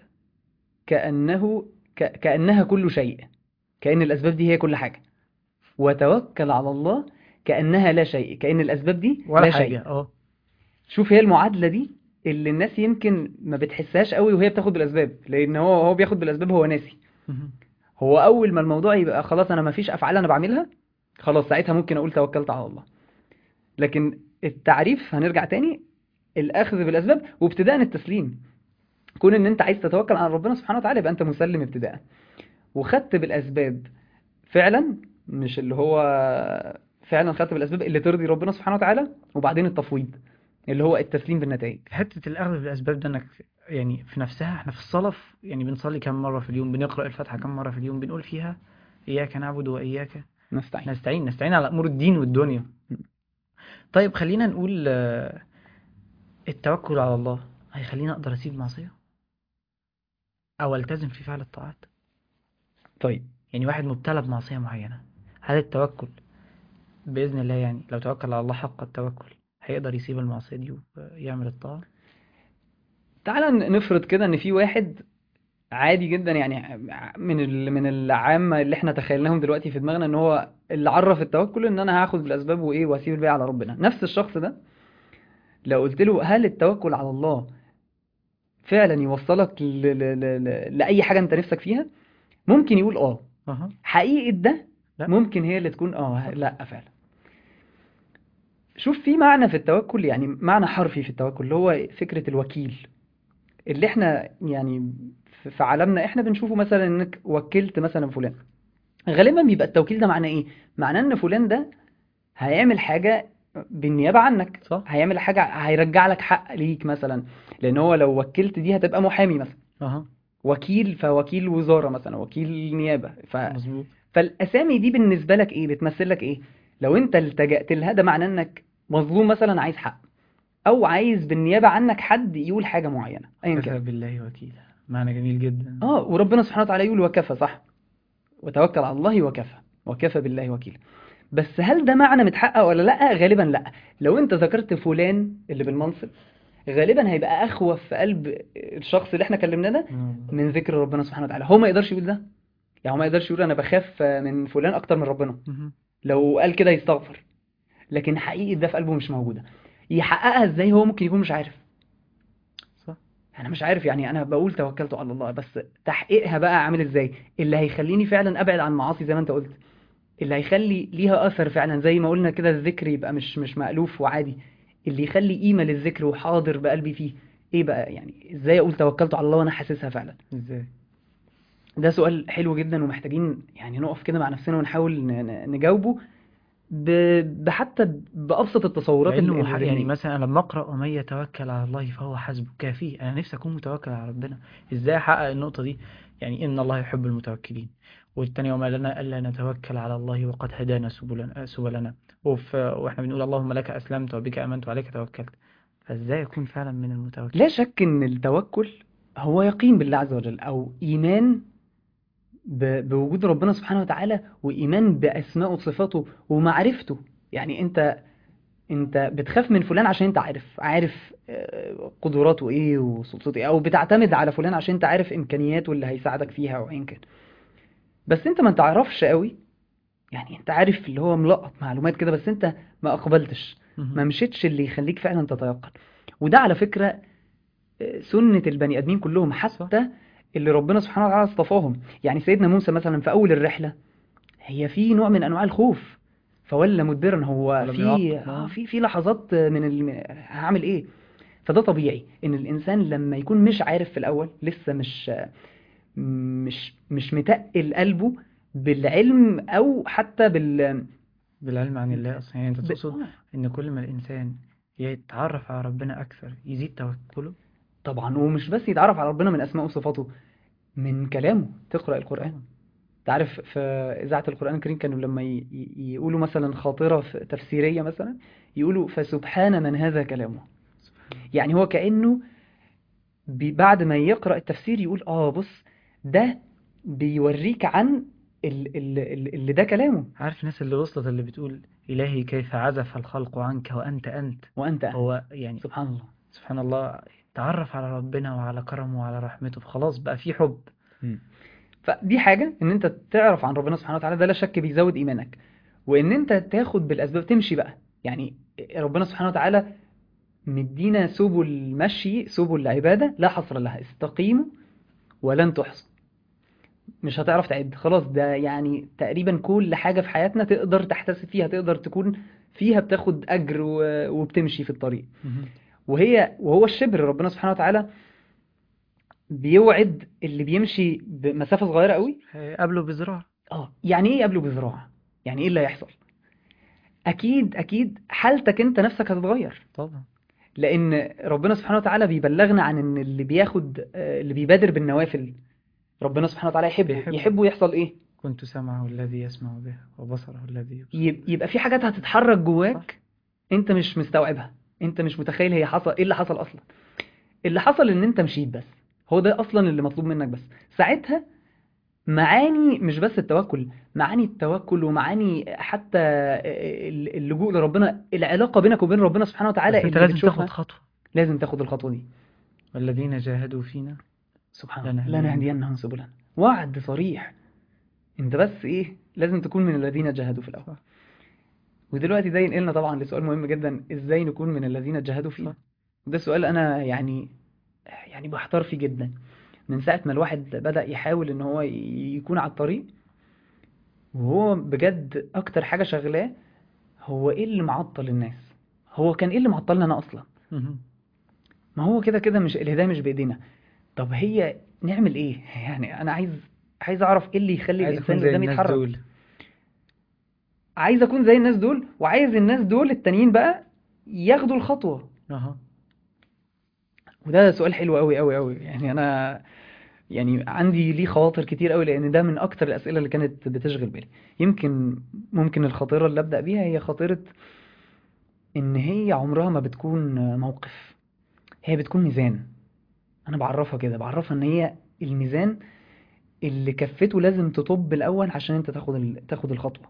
Speaker 2: كانه ك... كانها كل شيء، كأن الاسباب دي هي كل حاجه، وتوكل على الله كأنها لا شيء، كأن الاسباب دي
Speaker 1: ولا
Speaker 2: لا شيء.
Speaker 1: حاجة. أه.
Speaker 2: شوف هي المعادلة دي اللي الناس يمكن ما بتحسهاش قوي وهي بتاخد بالأسباب، لأن هو هو بياخد بالأسباب هو ناسي.
Speaker 1: مهم.
Speaker 2: هو أول ما الموضوع يبقى خلاص أنا ما فيش أفعال أنا بعملها، خلاص ساعتها ممكن أقول توكلت على الله. لكن التعريف هنرجع تاني، الأخذ بالأسباب وابتداء التسليم. كون إن أنت عايز تتوكل على ربنا سبحانه وتعالى يبقى أنت مسلم ابتداء، وخدت بالأسباب فعلا، مش اللي هو فعلا خدت بالأسباب اللي ترضي ربنا سبحانه وتعالى، وبعدين التفويض اللي هو التسليم بالنتائج.
Speaker 1: حتة الأخذ بالأسباب ده إنك يعني في نفسها، إحنا في الصلاة في- يعني بنصلي كم مرة في اليوم، بنقرأ الفاتحة كم مرة في اليوم، بنقول فيها إياك نعبد وإياك
Speaker 2: نستعين.
Speaker 1: نستعين، نستعين على أمور الدين والدنيا. طيب خلينا نقول آه، التوكل على الله هيخليني أقدر أسيب معصية أو ألتزم في فعل الطاعات.
Speaker 2: طيب
Speaker 1: يعني واحد مبتلى بمعصية معينة، هل التوكل بإذن الله، يعني لو توكل على الله حق التوكل، هيقدر يسيب المعصية دي ويعمل الطاعة؟
Speaker 2: تعالى ن- نفرض كده ان في واحد عادي جدا، يعني من ال... من العامة اللي احنا تخيلناهم دلوقتي في دماغنا، ان هو اللي عرف التوكل ان انا هاخد بالاسباب وايه واسيب الباقي على ربنا. نفس الشخص ده لو قلت له هل التوكل على الله فعلا يوصلك ل... ل... ل... ل... لاي حاجة انت نفسك فيها، ممكن يقول اه.
Speaker 1: أها.
Speaker 2: حقيقة ده
Speaker 1: لا.
Speaker 2: ممكن هي اللي تكون اه
Speaker 1: صح.
Speaker 2: لا فعلا. شوف في معنى في التوكل، يعني معنى حرفي في التوكل اللي هو فكرة الوكيل، اللي احنا يعني في في عالمنا احنا بنشوفه مثلا انك وكلت مثلا فلان. غالبا بيبقى التوكيل ده معناه ايه؟ معناه ان فلان ده هيعمل حاجة بالنيابة عنك،
Speaker 1: صح.
Speaker 2: هيعمل حاجة هيرجع لك حق ليك مثلا، لان هو لو وكلت دي هتبقى محامي مثلا،
Speaker 1: أها.
Speaker 2: وكيل فوكيل وزارة مثلا، وكيل نيابة ف...
Speaker 1: مظبوط.
Speaker 2: فالاسامي دي بالنسبة لك ايه؟ بتمثل لك ايه؟ لو انت التجأت لها ده معناه انك مظلوم مثلا عايز حق، او عايز بالنيابة عنك حد يقول حاجة معينة ايا كان.
Speaker 1: كفى بالله وكيلا، معنى جميل جدا.
Speaker 2: اه وربنا سبحانه وتعالى يقول وكفى، صح؟ وتوكل على الله وكفى، وكفى بالله وكيلا. بس هل ده معنى متحقق ولا لا؟ غالبا لا. لو انت ذكرت فلان اللي بالمنصب، غالبا هيبقى اخوف في قلب الشخص اللي احنا كلمناه ده
Speaker 1: مم.
Speaker 2: من ذكر ربنا سبحانه وتعالى. هو ما يقدرش يقول ده، يعني هو ما يقدرش يقول انا بخاف من فلان اكتر من ربنا.
Speaker 1: مهم.
Speaker 2: لو قال كده يستغفر، لكن حقيقة ده في قلبه مش موجودة. يحققها ازاي؟ هو ممكن يكون مش عارف.
Speaker 1: صح.
Speaker 2: انا مش عارف، يعني انا بقول توكلت على الله، بس تحقيقها بقى عامل ازاي؟ اللي هيخليني فعلا ابعد عن معاصي زي ما انت قلت، اللي هيخلي ليها اثر فعلا زي ما قلنا كده، الذكر يبقى مش مش مألوف وعادي، اللي يخلي قيمة للذكر وحاضر بقلبي فيه. ايه بقى يعني؟ ازاي اقول توكلت على الله وانا حاسسها فعلا؟
Speaker 1: ازاي؟
Speaker 2: ده سؤال حلو جدا، ومحتاجين يعني نقف كده مع نفسنا ونحاول ن- ن- نجاوبه ب- بحتى بأبسط التصورات ال-
Speaker 1: لانه ح- يعني
Speaker 2: الذهنية.
Speaker 1: مثلا أنا لما اقرا ومن يتوكل على الله فهو حسبه كافيه، انا نفسي اكون متوكل على ربنا. ازاي احقق النقطه دي؟ يعني ان الله يحب المتوكلين، والتاني وما لنا الا نتوكل على الله وقد هدانا سبلنا سبلنا وف... واحنا بنقول اللهم لك اسلمت وبك امنت وعليك توكلت. فازاي اكون فعلا من
Speaker 2: لا
Speaker 1: المتوكلين؟
Speaker 2: شك ان التوكل هو يقين بالله عز وجل، او ايمان ب- بوجود ربنا سبحانه وتعالى، وإيمان بأسمائه وصفاته ومعرفته. يعني أنت أنت بتخاف من فلان عشان أنت عارف عارف آه، قدراته إيه وسلطته إيه، أو بتعتمد على فلان عشان أنت عارف إمكانياته اللي هيساعدك فيها أو أيا كان. بس أنت ما تعرفش قوي، يعني أنت عارف اللي هو ملقط معلومات كده، بس أنت ما أقبلتش، ما
Speaker 1: مهم.
Speaker 2: مشيتش اللي يخليك فعلا تتيقن. وده على فكرة آه، سنة البني آدمين كلهم،
Speaker 1: صح.
Speaker 2: حتى اللي ربنا سبحانه وتعالى اصطفاهم. يعني سيدنا موسى مثلا في أول الرحلة هي في نوع من انواع الخوف، فولى مدبرا. هو
Speaker 1: ولم
Speaker 2: في
Speaker 1: يعقب.
Speaker 2: اه
Speaker 1: اه.
Speaker 2: في في لحظات من ال... هعمل ايه؟ فده طبيعي ان الانسان لما يكون مش عارف في الاول، لسه مش مش مش متقل قلبه بالعلم، او حتى بال
Speaker 1: بالعلم عن الله أصلا، يعني أنت
Speaker 2: ب...
Speaker 1: تقصد
Speaker 2: آه.
Speaker 1: إن كل ما الإنسان يتعرف على ربنا أكثر يزيد توكله؟
Speaker 2: طبعا، ومش بس يتعرف على ربنا من أسماء وصفاته، من كلامه تقرأ القرآن. تعرف في إذاعة القرآن الكريم كانوا لما ي... ي- يقولوا مثلا خاطرة في- تفسيرية مثلا، يقولوا فسبحان من هذا كلامه.
Speaker 1: سبحان الله.
Speaker 2: يعني هو كأنه بي بعد ما يقرأ التفسير يقول اه بص، ده بيوريك عن ال- ال- ال- اللي ده كلامه.
Speaker 1: عارف الناس اللي وصلت اللي بتقول إلهي كيف عزف الخلق عنك وأنت أنت؟
Speaker 2: وأنت أنت.
Speaker 1: هو يعني
Speaker 2: سبحان الله.
Speaker 1: سبحان الله، تعرف على ربنا وعلى كرمه وعلى رحمته، فخلاص بقى في حب.
Speaker 2: مم. فدي حاجة ان انت تعرف عن ربنا سبحانه وتعالى، ده لا شك بيزود ايمانك، وان انت تاخد بالاسباب تمشي بقى. يعني ربنا سبحانه وتعالى مدينا سبل مشي، سبل العبادة لا حصر لها، استقيموا ولن تحصوا. مش هتعرف تعد خلاص، ده يعني تقريبا كل حاجة في حياتنا تقدر تحتسب فيها، تقدر تكون فيها بتاخد أجر و- وبتمشي في الطريق.
Speaker 1: مهم.
Speaker 2: وهي وهو الشبر، ربنا سبحانه وتعالى بيوعد اللي بيمشي بمسافة صغيرة قوي.
Speaker 1: قبله بذراع.
Speaker 2: اه يعني ايه قبله بذراع؟ يعني ايه اللي هيحصل؟ اكيد اكيد حالتك انت نفسك هتتغير،
Speaker 1: طبعا.
Speaker 2: لان ربنا سبحانه وتعالى بيبلغنا عن ان اللي بياخد آه، اللي بيبادر بالنوافل ربنا سبحانه وتعالى يحبه
Speaker 1: بيحبه.
Speaker 2: يحبه يحصل ايه؟
Speaker 1: كنت سمعه الذي يسمع به وبصره الذي يبصر
Speaker 2: يب-
Speaker 1: به.
Speaker 2: يبقى في حاجات هتتحرك
Speaker 1: صح.
Speaker 2: جواك انت مش مستوعبها، انت مش متخيل هي حصل ايه اللي حصل اصلا. اللي حصل ان انت مشيت بس، هو ده اصلا اللي مطلوب منك بس. ساعتها معاني مش بس التوكل، معاني التوكل ومعاني حتى ال- اللجوء لربنا، العلاقة بينك وبين ربنا سبحانه وتعالى
Speaker 1: بس انت
Speaker 2: اللي
Speaker 1: لازم تاخد
Speaker 2: بتشوفها.
Speaker 1: خطوة.
Speaker 2: لازم تاخد الخطوة دي.
Speaker 1: والذين جاهدوا فينا
Speaker 2: سبحان الله،
Speaker 1: لنهدينهم.
Speaker 2: لنهدينهم سبلنا، وعد صريح. انت بس ايه، لازم تكون من الذين جاهدوا في الاول.
Speaker 1: صح.
Speaker 2: ودلوقتي ده ينقلنا طبعا لسؤال مهم جدا، ازاي نكون من الذين جاهدوا فينا؟
Speaker 1: صح.
Speaker 2: ده سؤال انا يعني يعني بحتار فيه جدا من ساعة ما الواحد بدأ يحاول ان هو ي- يكون على الطريق، وهو بجد اكتر حاجة شغلاه هو ايه اللي معطل الناس. هو كان ايه اللي معطلنا انا اصلا؟
Speaker 1: مهم.
Speaker 2: ما هو كده كده مش الهداية مش بايدينا. طب هي نعمل ايه؟ يعني انا عايز عايز اعرف ايه اللي يخلي
Speaker 1: عايز
Speaker 2: الانسان
Speaker 1: اكون
Speaker 2: اللي
Speaker 1: زي
Speaker 2: قدامي
Speaker 1: الناس
Speaker 2: يتحرك.
Speaker 1: دول.
Speaker 2: عايز اكون زي الناس دول، وعايز الناس دول التانيين بقى ياخدوا الخطوة.
Speaker 1: اها.
Speaker 2: وده سؤال حلو قوي قوي قوي، يعني انا يعني عندي ليه خواطر كتير قوي، لان ده من اكتر الاسئله اللي كانت بتشغل بالي. يمكن ممكن الخطيره اللي ابدا بيها هي خطيره ان هي عمرها ما بتكون موقف، هي بتكون ميزان. انا بعرفها كده، بعرفها ان هي الميزان اللي كفته لازم تطب الاول عشان انت تاخد ال... تاخد الخطوه.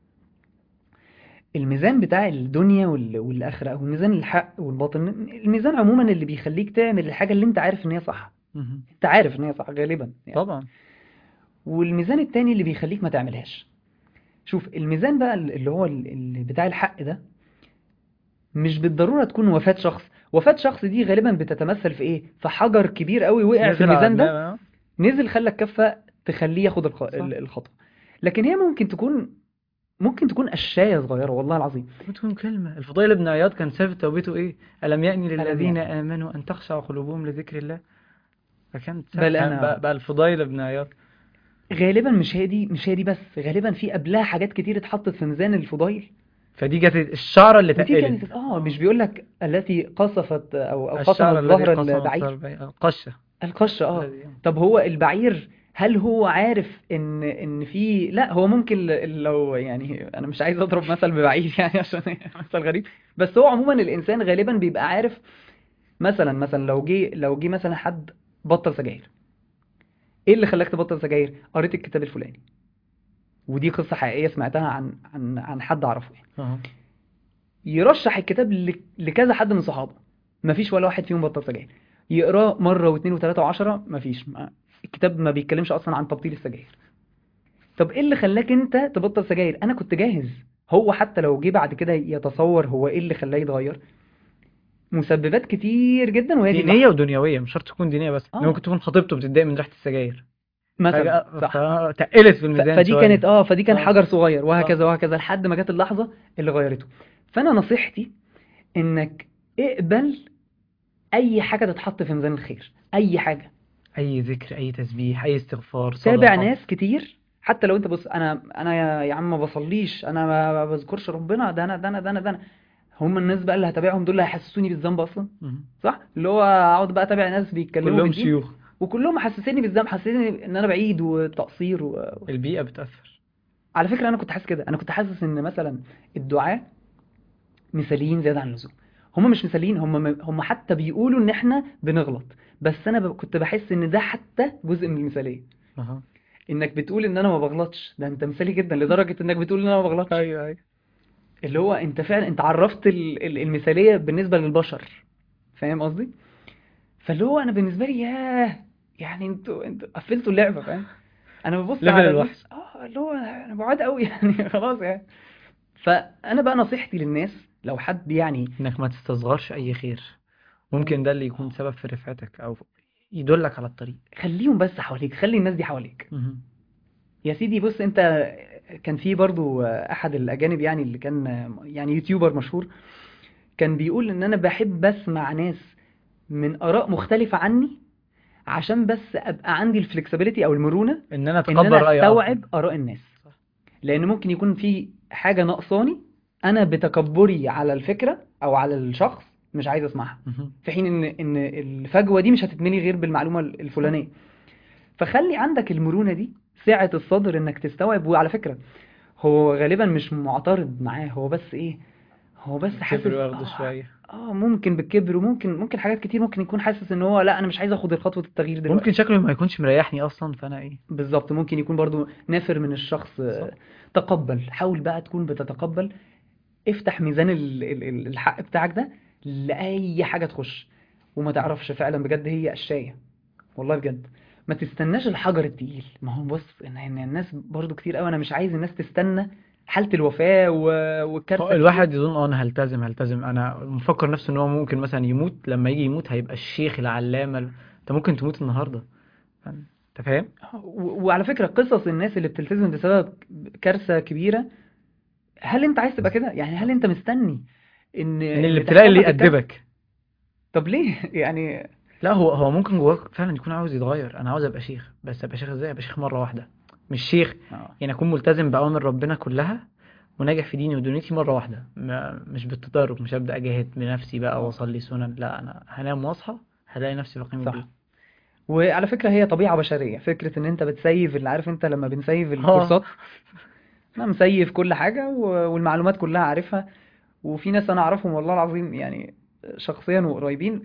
Speaker 2: الميزان بتاع الدنيا وال... والاخره، او ميزان الحق والباطل، الميزان عموما اللي بيخليك تعمل الحاجه اللي انت عارف ان هي صح.
Speaker 1: مهم.
Speaker 2: انت عارف ان هي صح غالبا يعني.
Speaker 1: طبعا.
Speaker 2: والميزان التاني اللي بيخليك ما تعملهاش. شوف الميزان بقى اللي هو ال- ال- بتاع الحق ده، مش بالضرورة تكون وفاة شخص. وفاة شخص دي غالبا بتتمثل في ايه؟ في حجر كبير قوي وقع في
Speaker 1: نزل على
Speaker 2: الميزان ده،
Speaker 1: دماغه.
Speaker 2: نزل خلى الكفة تخليه ياخد الخ-
Speaker 1: صح.
Speaker 2: ال- الخطوة. لكن هي ممكن تكون ممكن تكون قشاية صغيرة، والله العظيم.
Speaker 1: بتكون كلمة. الفضيل بن عياض كان سبب توبته ايه؟ ألم يأني
Speaker 2: ألم
Speaker 1: للذين
Speaker 2: يعني
Speaker 1: آمنوا أن تخشع قلوبهم لذكر الله. فكانت سبب.
Speaker 2: بل
Speaker 1: بقى,
Speaker 2: انا
Speaker 1: بقى الفضيل بن عياض.
Speaker 2: غالبا مش هي دي مش هي دي بس غالبا في قبلها حاجات كتير اتحطت في ميزان الفضيل.
Speaker 1: فدي كانت الشعرة اللي
Speaker 2: ودي
Speaker 1: تقلت.
Speaker 2: كانت اه مش بيقول لك التي قصفت او او قصمت
Speaker 1: الشعر الذي
Speaker 2: ظهر
Speaker 1: قسم
Speaker 2: البعير.
Speaker 1: الضرب القشة.
Speaker 2: القشة اه.
Speaker 1: الذي
Speaker 2: طب هو البعير هل هو عارف ان ان في، لا هو ممكن ل- لو يعني انا مش عايز اضرب مثل ببعير يعني عشان مثل غريب، بس هو عموما الانسان غالبا بيبقى عارف. مثلا مثلا لو جه لو جه مثلا حد بطل سجاير، ايه اللي خلاك تبطل سجاير؟ قريت الكتاب الفلاني. ودي قصة حقيقية سمعتها عن عن عن حد اعرفه يعني.
Speaker 1: أها.
Speaker 2: يرشح الكتاب ل- لكذا حد من صحابه، مفيش ولا واحد فيهم بطل سجاير. يقراه مرة واثنين وثلاثة وعشرة، مفيش ما الكتاب ما بيتكلمش اصلا عن تبطيل السجاير. طب ايه اللي خلاك انت تبطل سجاير؟ انا كنت جاهز. هو حتى لو جه بعد كده يتصور هو ايه اللي خلاه يتغير، مسببات كتير جدا وهي دي
Speaker 1: دينية
Speaker 2: اللحظة.
Speaker 1: ودنيوية، مش شرط تكون دينية بس.
Speaker 2: اه
Speaker 1: ممكن تكون خطيبته بتتضايق من ريحة السجاير
Speaker 2: مثلا
Speaker 1: فجأة
Speaker 2: صح.
Speaker 1: فتقلت في
Speaker 2: ف...
Speaker 1: الميزان
Speaker 2: فدي كانت
Speaker 1: شوية.
Speaker 2: اه فدي كان
Speaker 1: اه.
Speaker 2: حجر صغير،
Speaker 1: صح.
Speaker 2: وهكذا وهكذا لحد ما جت اللحظة اللي غيرته. فانا نصيحتي انك اقبل اي حاجة تتحط في ميزان الخير، اي حاجة.
Speaker 1: أي ذكر، أي تسبيح، أي استغفار، صلاة.
Speaker 2: تابع ناس كتير حتى لو انت بص، انا انا يا يا عم ما بصليش، انا ما ما بذكرش ربنا، ده انا ده انا ده انا ده انا هم الناس بقى اللي هتابعهم دول اللي هيحسسوني بالذنب اصلا.
Speaker 1: مهم.
Speaker 2: صح، اللي هو اقعد بقى اتابع ناس بيتكلموا
Speaker 1: كلهم
Speaker 2: بالدين
Speaker 1: شيوخ.
Speaker 2: وكلهم محسسيني بالذنب، محسسيني ان انا بعيد وتقصير و...
Speaker 1: البيئة بتأثر.
Speaker 2: على فكره انا كنت حاسس كده، انا كنت حاسس ان مثلا الدعاة مثاليين زياده عن اللزوم. هم مش مثاليين، هم هم حتى بيقولوا ان احنا بنغلط، بس انا ب... كنت بحس ان ده حتى جزء من المثاليه.
Speaker 1: اها.
Speaker 2: انك بتقول ان انا ما بغلطش، ده انت مثالي جدا لدرجه انك بتقول ان انا ما بغلطش.
Speaker 1: ايوه ايوه.
Speaker 2: اللي هو انت فعلا انت عرفت ال- ال- المثاليه بالنسبه للبشر. فاهم قصدي؟ فاللي هو انا بالنسبه لي ياه، يعني انتوا انتوا قفلتوا اللعبه، فاهم؟ انا ببص
Speaker 1: ليفل
Speaker 2: على الناس
Speaker 1: الوحش.
Speaker 2: اه اللي هو انا بعاد قوي يعني خلاص يعني. فانا بقى نصيحتي للناس لو حد يعني
Speaker 1: انك ما تستصغرش اي خير،
Speaker 2: و-
Speaker 1: ممكن ده اللي يكون سبب في رفعتك او يدلك على الطريق.
Speaker 2: خليهم بس حواليك، خلي الناس دي حواليك.
Speaker 1: مهم.
Speaker 2: يا سيدي بص انت، كان في برضو احد الاجانب يعني اللي كان يعني يوتيوبر مشهور، كان بيقول ان انا بحب اسمع ناس من اراء مختلفة عني عشان بس ابقى عندي الفلكسبيليتي او المرونة
Speaker 1: ان انا
Speaker 2: ان
Speaker 1: اتقبل
Speaker 2: انا
Speaker 1: رأي اخر.
Speaker 2: استوعب اراء الناس.
Speaker 1: صح.
Speaker 2: لان ممكن يكون في حاجة ناقصاني، انا بتكبري على الفكرة او على الشخص مش عايز اسمعها،
Speaker 1: مهم.
Speaker 2: في حين ان ان الفجوة دي مش هتتملي غير بالمعلومة
Speaker 1: صح.
Speaker 2: الفلانية. فخلي عندك المرونة دي، سعة الصدر انك تستوعب. وعلى فكرة هو غالبا مش معترض معاه، هو بس ايه، هو بس
Speaker 1: الكبر
Speaker 2: حاسس
Speaker 1: واخده
Speaker 2: اه
Speaker 1: شوية.
Speaker 2: اه ممكن بالكبر، وممكن ممكن حاجات كتير، ممكن يكون حاسس ان هو لا انا مش عايز اخد خطوة التغيير
Speaker 1: ممكن
Speaker 2: دلوقتي.
Speaker 1: شكله ما يكونش مريحني اصلا، فانا ايه.
Speaker 2: بالظبط، ممكن يكون برضو نافر من الشخص.
Speaker 1: صح.
Speaker 2: آه، تقبل، حاول بقى تكون بتتقبل. افتح ميزان ال- ال- ال- الحق بتاعك ده لأي حاجة تخش، وما تعرفش فعلا بجد هي قشاية. والله بجد ما تستناش الحجر التقيل. ما هو بص ان إن الناس برضو كتير قوي، انا مش عايز الناس تستنى حالة الوفاة و-
Speaker 1: هو
Speaker 2: والكارثة الكبيرة.
Speaker 1: الواحد يظن اه انا هلتزم هلتزم، انا مفكر نفسه ان هو ممكن مثلا يموت، لما يجي يموت هيبقى الشيخ العلامة ال- انت ممكن تموت النهاردة. فاهم؟ انت فاهم.
Speaker 2: و- وعلى فكرة قصص الناس اللي بتلتزم بسبب كارثة كبيرة، هل انت عايز تبقى كده؟ يعني هل انت مستني ان
Speaker 1: ان
Speaker 2: ان
Speaker 1: الابتلاء
Speaker 2: تحصل
Speaker 1: اللي
Speaker 2: لك الكارثة؟
Speaker 1: يأدبك.
Speaker 2: طب ليه يعني؟
Speaker 1: لا، هو هو ممكن جواك فعلا يكون عاوز يتغير، انا عاوز ابقى شيخ، بس ابقى شيخ ازاي؟ ابقى شيخ مرة واحدة، مش شيخ
Speaker 2: اه
Speaker 1: يعني اكون ملتزم بأوامر ربنا كلها وناجح في ديني ودنيتي مرة واحدة، ما مش بالتدرج، مش هبدأ اجاهد بنفسي بقى
Speaker 2: اه
Speaker 1: واصلي سنن، لا انا هنام واصحى هلاقي نفسي بقيم الدين.
Speaker 2: صح. وعلى فكرة هي طبيعة بشرية، فكرة ان انت بتسيف، اللي عارف انت لما بنسيف
Speaker 1: اه.
Speaker 2: الكورسات، انا مسيف كل حاجة و- والمعلومات كلها عارفها. وفي ناس انا اعرفهم والله العظيم يعني شخصيا وقريبين،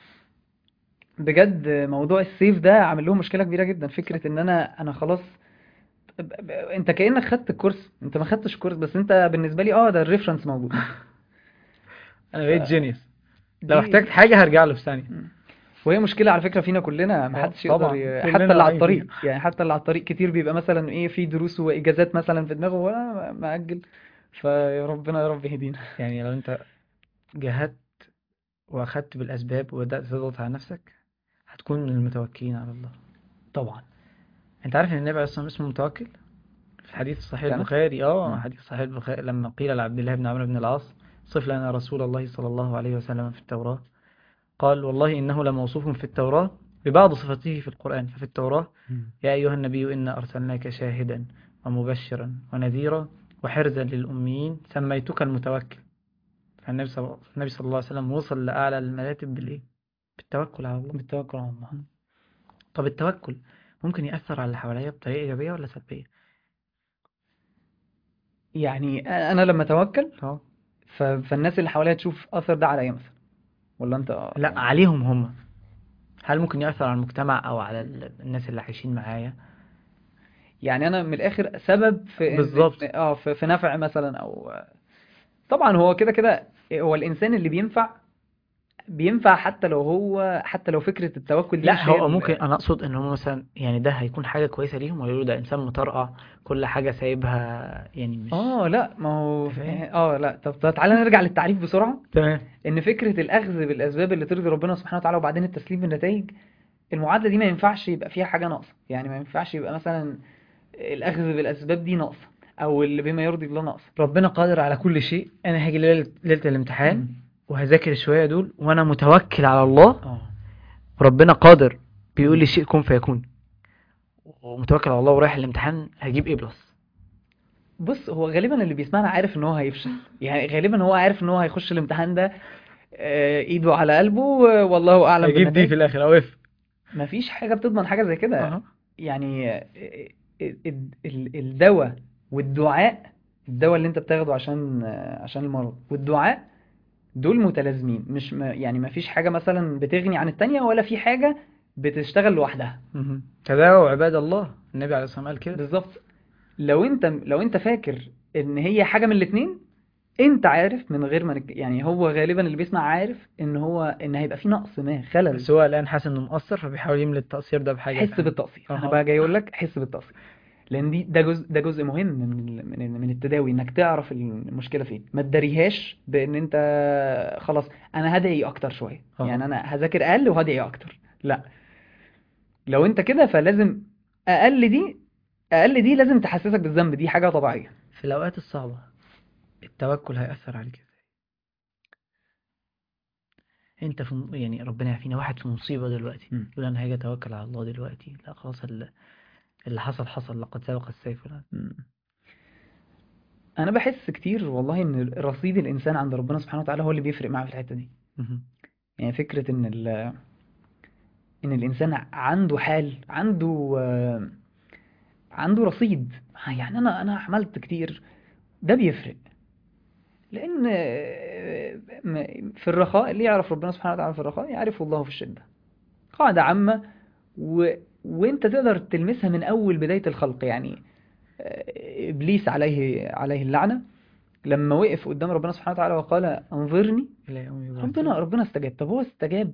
Speaker 2: بجد موضوع السيف ده عامل لهم مشكلة كبيرة جدا.
Speaker 1: صح.
Speaker 2: فكرة ان انا انا خلاص ب- ب- انت كأنك خدت الكورس، انت ما خدتش كورس، بس انت بالنسبة لي اه ده الريفرنس موجود.
Speaker 1: انا بقيت جينيوس، لو احتجت
Speaker 2: فدي
Speaker 1: حاجة هرجع له في ثانية.
Speaker 2: مم. وهي مشكلة على فكرة فينا كلنا،
Speaker 1: اه
Speaker 2: محدش يقدر
Speaker 1: طبعا
Speaker 2: ي... حتى
Speaker 1: كلنا
Speaker 2: اللي على
Speaker 1: واقعين فيها.
Speaker 2: الطريق، يعني حتى اللي على الطريق كتير بيبقى مثلا ايه في دروس واجازات مثلا في دماغه وانا مأجل. فيا ربنا يا رب يهدينا.
Speaker 1: يعني لو انت جاهدت واخدت بالاسباب وبدأت تضغط على نفسك، هتكون من المتوكلين على الله.
Speaker 2: طبعا.
Speaker 1: انت عارف ان النبي عليه الصلاة والسلام اسمه متوكل؟ في حديث صحيح
Speaker 2: فعلا.
Speaker 1: البخاري، اه
Speaker 2: مم.
Speaker 1: حديث صحيح البخاري لما قيل لعبد الله بن عمرو بن العاص صف لنا رسول الله صلى الله عليه وسلم في التوراة، قال والله إنه لموصوف في التوراة ببعض صفاته في القرآن. ففي التوراة
Speaker 2: مم.
Speaker 1: يا أيها النبي إنا أرسلناك شاهدا ومبشرا ونذيرا وحرزا للأميين سميتك المتوكل. فالنبي صلى النبي صلى الله عليه وسلم وصل لأعلى المراتب بالإيه؟ بالتوكل على الله.
Speaker 2: بالتوكل على الله.
Speaker 1: طب التوكل ممكن يأثر على اللي حواليا بطريقة إيجابية ولا سلبية؟
Speaker 2: يعني انا لما اتوكل
Speaker 1: اه.
Speaker 2: ف... فالناس اللي حواليا تشوف اثر ده عليا مثلا، ولا انت آه،
Speaker 1: لا،
Speaker 2: يعني
Speaker 1: عليهم هم. هل ممكن يأثر على المجتمع أو على ال- الناس اللي عايشين معايا؟
Speaker 2: يعني انا من الاخر سبب في ان
Speaker 1: بالظبط.
Speaker 2: اه في, في نفع مثلا او طبعا هو كده كده هو الانسان اللي بينفع بينفع حتى لو هو حتى لو فكرة التوكل دي
Speaker 1: لا،
Speaker 2: مش هي
Speaker 1: هو ممكن
Speaker 2: ال...
Speaker 1: انا اقصد ان هم مثلا يعني ده هيكون حاجه كويسه ليهم، ولا يقولوا ده انسان مطرقع كل حاجه سايبها يعني مش.
Speaker 2: اه لا ما هو
Speaker 1: انت فاهم.
Speaker 2: اه لا طب طب تعالى نرجع للتعريف بسرعة.
Speaker 1: تمام.
Speaker 2: ان فكرة الاخذ بالاسباب اللي ترضي ربنا سبحانه وتعالى وبعدين التسليم بالنتائج، المعادلة دي ما ينفعش يبقى فيها حاجة ناقصة. يعني ما ينفعش يبقى مثلا الاخذ بالاسباب دي ناقصة او اللي بما يرضي الله ناقصة.
Speaker 1: ربنا قادر على كل شيء، انا هاجي ليله ليله الامتحان
Speaker 2: مم.
Speaker 1: وهذاكر شويه دول وانا متوكل على الله،
Speaker 2: اه.
Speaker 1: وربنا قادر بيقول
Speaker 2: مم.
Speaker 1: لي شيء كن فيكون. ومتوكل على الله ورايح الامتحان هجيب ايه بلس.
Speaker 2: بص، هو غالبا اللي بيسمعنا عارف ان هو هيفشل، يعني غالبا هو عارف ان هو هيخش الامتحان ده آه، ايده على قلبه، آه، والله اعلم
Speaker 1: هجيب دي في
Speaker 2: بالنتائج.
Speaker 1: الاخر او اف.
Speaker 2: مفيش حاجة بتضمن حاجة زي كده.
Speaker 1: اها.
Speaker 2: يعني آه، ال- ال- ال- الدواء والدعاء، الدواء اللي انت بتاخده عشان آه، عشان المرض، والدعاء دول متلازمين، مش م- يعني مفيش حاجة مثلا بتغني عن التانية، ولا في حاجة بتشتغل لوحدها.
Speaker 1: مهم. تداووا عباد الله، النبي عليه الصلاه والسلام قال كده.
Speaker 2: بالظبط. لو انت لو انت فاكر ان هي حاجة من الاتنين، انت عارف من غير ما نك... يعني هو غالبا اللي بيسمع عارف ان هو ان هيبقى في نقص ما، خلل.
Speaker 1: بس هو الان حاسس انه مقصر فبيحاول يملى التقصير ده بحاجه
Speaker 2: حس
Speaker 1: تانية.
Speaker 2: بالتقصير، انا
Speaker 1: اها.
Speaker 2: بقى جاي اقول لك حس بالتقصير، لان دي ده جزء ده جزء مهم من ال- من ال- من التداوي، انك تعرف المشكله فين، ما تداريهاش بان انت خلاص انا هدعي اكتر شويه،
Speaker 1: اها.
Speaker 2: يعني انا هذاكر اقل وهدعي اكتر. لا، لو انت كده فلازم اقل دي اقل دي لازم تحسسك بالذنب، دي حاجه طبيعيه.
Speaker 1: في الاوقات الصعبه التوكل هيأثر عليك ازاي؟ انت في م- يعني ربنا يعافينا، واحد في مصيبه دلوقتي
Speaker 2: مم.
Speaker 1: يقول انا هاجي اتوكل على الله دلوقتي، لا خلاص ال- اللي حصل حصل، لقد سبق السيف والعدل.
Speaker 2: مم. انا بحس كتير والله ان رصيد الانسان عند ربنا سبحانه وتعالى هو اللي بيفرق معاه في الحته دي.
Speaker 1: مهم.
Speaker 2: يعني فكره ان ال... ان الانسان عنده حال، عنده آه، عنده رصيد، يعني انا انا عملت كتير، ده بيفرق. لان آه، م- في الرخاء اللي يعرف ربنا سبحانه وتعالى في الرخاء يعرفه الله في الشدة، قاعدة عامة. و... وانت تقدر تلمسها من اول بداية الخلق. يعني آه، ابليس عليه عليه اللعنة، لما وقف قدام ربنا سبحانه وتعالى وقال انظرني،
Speaker 1: الى يوم
Speaker 2: ربنا
Speaker 1: يبعثون.
Speaker 2: ربنا استجاب. طب هو استجاب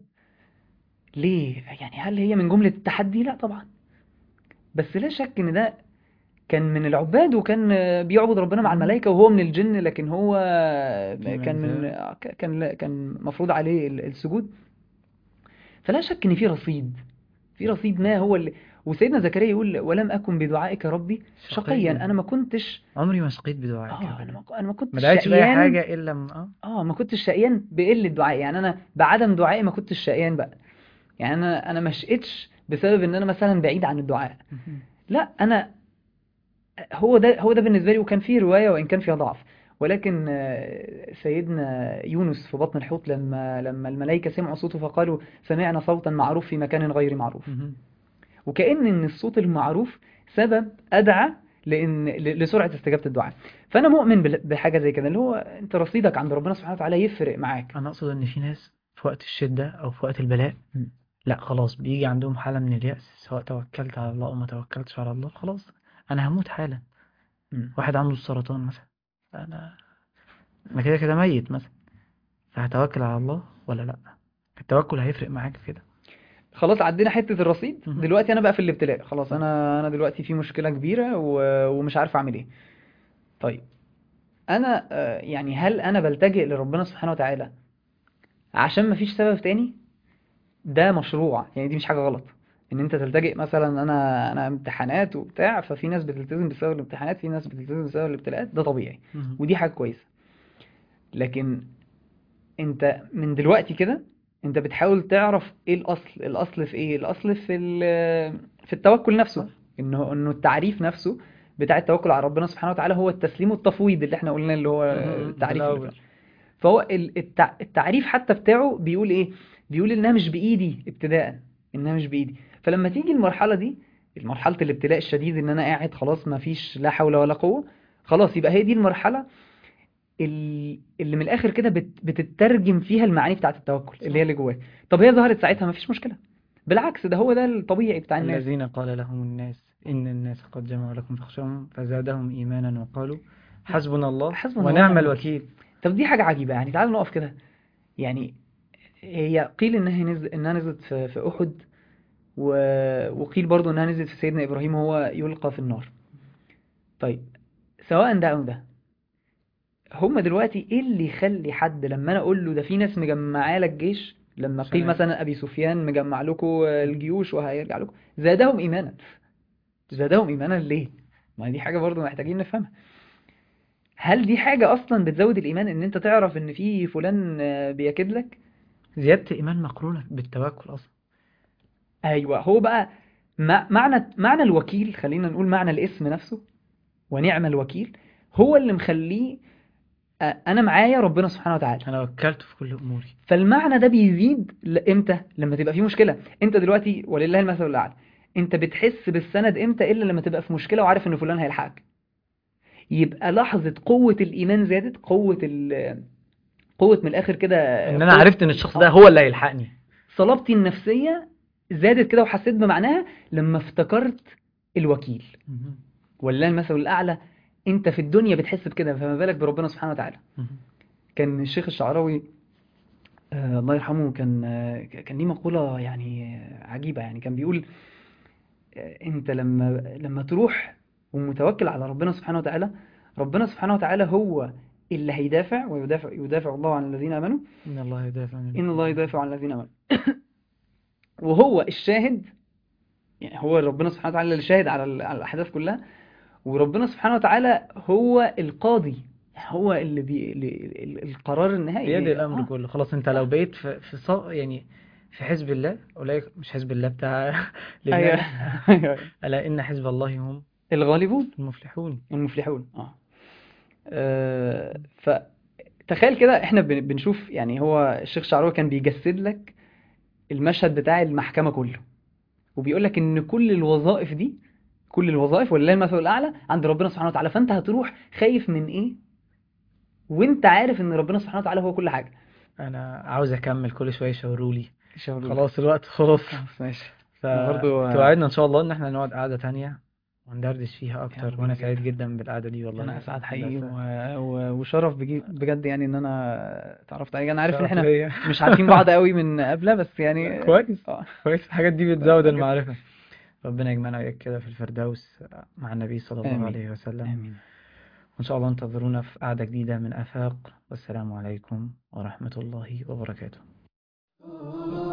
Speaker 2: ليه؟ يعني هل هي من جملة التحدي؟ لا طبعا. بس لا شك ان ده كان من العباد، وكان آه، بيعبد ربنا مع
Speaker 1: مهم.
Speaker 2: الملائكة، وهو من الجن، لكن هو
Speaker 1: في
Speaker 2: كان من
Speaker 1: منزل.
Speaker 2: آه، ك- كان كان مفروض عليه ال- السجود. فلا شك ان في رصيد، في رصيد ما هو اللي. وسيدنا زكريا يقول ولم اكن بدعائك ربي شقيا،
Speaker 1: شقيا.
Speaker 2: انا ما كنتش
Speaker 1: عمري ما شقيت بدعائك
Speaker 2: اه انا
Speaker 1: ابدا.
Speaker 2: ما انا ما
Speaker 1: ما
Speaker 2: كنتش
Speaker 1: دعيتش بأي
Speaker 2: شقيان.
Speaker 1: حاجة إلا لما اه
Speaker 2: اه ما كنتش شقيان بقلة دعائي، يعني انا بعدم دعائي ما كنتش شقيان بقى. يعني انا انا ما شقتش بسبب ان انا مثلا بعيد عن الدعاء.
Speaker 1: مهم.
Speaker 2: لا، انا هو ده هو ده بالنسبة لي. وكان فيه رواية وإن كان فيها ضعف، ولكن آه، سيدنا يونس في بطن الحوت، لما لما الملائكة سمعوا صوته فقالوا سمعنا صوتا معروف في مكان غير معروف.
Speaker 1: مهم.
Speaker 2: وكأن إن الصوت المعروف سبب أدعى لأن ل- لسرعة استجابة الدعاء. فأنا مؤمن بال- بحاجة زي كده، اللي هو أنت رصيدك عند ربنا سبحانه وتعالى يفرق معاك.
Speaker 1: أنا أقصد إن في ناس في وقت الشدة أو في وقت البلاء،
Speaker 2: مم.
Speaker 1: لا خلاص بيجي عندهم حالة من اليأس، سواء توكلت على الله أو ما توكلتش على الله، خلاص أنا هموت حالا.
Speaker 2: مم.
Speaker 1: واحد عنده السرطان مثلا، أنا أنا كده كده ميت مثلا، فهتوكل على الله ولا لأ؟ التوكل هيفرق معاك في كده.
Speaker 2: خلاص عدينا حتة الرصيد،
Speaker 1: مهم.
Speaker 2: دلوقتي أنا بقى في الابتلاء. خلاص
Speaker 1: صح.
Speaker 2: أنا أنا دلوقتي في مشكلة كبيرة و- ومش عارف أعمل إيه. طيب انا آه، يعني هل انا بلتجئ لربنا سبحانه وتعالى عشان مفيش سبب تاني؟ ده مشروع، يعني دي مش حاجة غلط ان انت تلتجئ. مثلا انا انا امتحانات وبتاع، ففي ناس بتلتزم بسبب الامتحانات، في ناس بتلتزم بسبب الابتلاءات، ده طبيعي
Speaker 1: مهم.
Speaker 2: ودي حاجة كويسة. لكن انت من دلوقتي كده انت بتحاول تعرف ايه الاصل. الاصل في ايه؟ الاصل في ال- في التوكل
Speaker 1: صح.
Speaker 2: نفسه. انه انه التعريف نفسه بتاع التوكل على ربنا سبحانه وتعالى هو التسليم والتفويض اللي احنا قلنا، اللي هو
Speaker 1: مهم. في
Speaker 2: التعريف اللي
Speaker 1: الأول.
Speaker 2: فات. فهو ال- التع- التعريف حتى بتاعه بيقول ايه؟ بيقول انها مش بايدي ابتداء، انها مش بايدي. فلما تيجي المرحله دي، مرحله الابتلاء الشديد، ان انا قاعد خلاص ما فيش لا حول ولا قوه، خلاص يبقى هي دي المرحله ال- اللي من الاخر كده بت- بتترجم فيها المعاني بتاعت التوكل اللي هي
Speaker 1: صح.
Speaker 2: اللي جواك. طب هي ظهرت ساعتها ما فيش مشكله، بالعكس ده هو ده الطبيعي بتاع الناس.
Speaker 1: الذين قال لهم الناس إن الناس قد جمعوا لكم فاخشوهم فزادهم إيمانا وقالوا حسبنا الله
Speaker 2: حسبنا الله
Speaker 1: ونعم
Speaker 2: ونعم الوكيل.
Speaker 1: الوكيل.
Speaker 2: طب دي حاجه عجيبه، يعني تعال نقف كده. يعني هي قيل انها نزل انها نزلت في في احد، و... وقيل برضو انها نزلت في سيدنا ابراهيم وهو يلقى في النار. طيب سواء ده او ده، هما دلوقتي ايه اللي يخلي حد لما انا اقول له ده في ناس مجمعه لك جيش، لما قيل
Speaker 1: عشان
Speaker 2: مثلا ابي سفيان مجمع لكم الجيوش وهيرجع لكم، زادهم ايمانا. زادهم ايمانا ليه؟ ما دي حاجه برضو محتاجين نفهمها. هل دي حاجه اصلا بتزود الايمان ان انت تعرف ان في فلان آه، بيكيد لك؟
Speaker 1: زيادة إيمان مقرونة بالتوكل أصلا.
Speaker 2: ايوه، هو بقى مع- معنى معنى الوكيل، خلينا نقول معنى الاسم نفسه، ونعم الوكيل، هو اللي مخليه آه، انا معايا ربنا سبحانه وتعالى.
Speaker 1: انا وكلته في كل اموري.
Speaker 2: فالمعنى ده بيزيد ل- امتى؟ لما تبقى في مشكلة. انت دلوقتي ولله المثل الاعلى، انت بتحس بالسند امتى الا لما تبقى في مشكلة وعارف ان فلان هيلحقك. يبقى لحظة قوة الايمان زادت، قوة ال قوة من الاخر كده،
Speaker 1: ان انا
Speaker 2: قوة
Speaker 1: عرفت ان الشخص ده
Speaker 2: آه،
Speaker 1: هو اللي هيلحقني.
Speaker 2: صلابتي النفسية زادت كده، وحسيت بمعناها لما افتكرت الوكيل.
Speaker 1: مهم.
Speaker 2: ولله المثل الاعلى. انت في الدنيا بتحس بكده، فما بالك بربنا سبحانه وتعالى.
Speaker 1: مهم.
Speaker 2: كان الشيخ الشعراوي آه الله يرحمه، كان آه كان ليه مقولة يعني آه، عجيبة. يعني كان بيقول آه انت لما لما تروح ومتوكل على ربنا سبحانه وتعالى، ربنا سبحانه وتعالى هو اللي هيدافع، ويدافع يدافع الله عن الذين امنوا،
Speaker 1: ان الله يدافع عن
Speaker 2: ان الله
Speaker 1: المؤمنين.
Speaker 2: يدافع عن الذين امنوا. وهو الشاهد، يعني هو ربنا سبحانه وتعالى اللي شاهد على ال- على الاحداث كلها. وربنا سبحانه وتعالى هو القاضي، يعني هو اللي بي اللي ال- القرار النهائي.
Speaker 1: بيد الامر
Speaker 2: اه
Speaker 1: كله خلاص. انت لو بقيت في في ص... يعني في حزب الله، اولئك مش حزب الله بتاع
Speaker 2: ايوه
Speaker 1: لبنان.
Speaker 2: ايوه،
Speaker 1: الا ان حزب الله هم
Speaker 2: الغالبون
Speaker 1: المفلحون.
Speaker 2: المفلحون. اه آه، فتخيل كده احنا بن- بنشوف، يعني هو الشيخ شعراوي كان بيجسد لك المشهد بتاع المحكمة كله، وبيقول لك ان كل الوظائف دي، كل الوظائف ولله المثل الاعلى عند ربنا سبحانه وتعالى. فانت هتروح خايف من ايه وانت عارف ان ربنا سبحانه وتعالى هو كل حاجة.
Speaker 1: انا عاوز اكمل، كل شويه يشاوروا لي.
Speaker 2: شاور لك.
Speaker 1: خلاص الوقت خلاص.
Speaker 2: خلاص ماشي. انا برضو آه،
Speaker 1: فتوعدنا ان شاء الله ان احنا نقعد قعده تانية وندردش فيها
Speaker 2: يا
Speaker 1: اكتر،
Speaker 2: رب
Speaker 1: وانا
Speaker 2: بجد.
Speaker 1: سعيد جدا بالقعده دي والله
Speaker 2: انا
Speaker 1: يا
Speaker 2: اسعد حقيقي و...
Speaker 1: هندسه.
Speaker 2: و... وشرف بجي... بجد، يعني ان انا اتعرفت عليك. انا عارف ان
Speaker 1: شرف
Speaker 2: احنا
Speaker 1: ليا.
Speaker 2: مش عارفين بعض قوي من قبل، بس
Speaker 1: لا
Speaker 2: يعني
Speaker 1: كويس.
Speaker 2: اه
Speaker 1: كويس، الحاجات دي بتزود
Speaker 2: فبجد
Speaker 1: المعرفه. ربنا يجمعنا وإياك كده في الفردوس مع النبي صلى الله
Speaker 2: امين
Speaker 1: عليه وسلم.
Speaker 2: امين.
Speaker 1: وإن شاء الله انتظرونا في قعدة جديدة من آفاق. والسلام عليكم ورحمة الله وبركاته.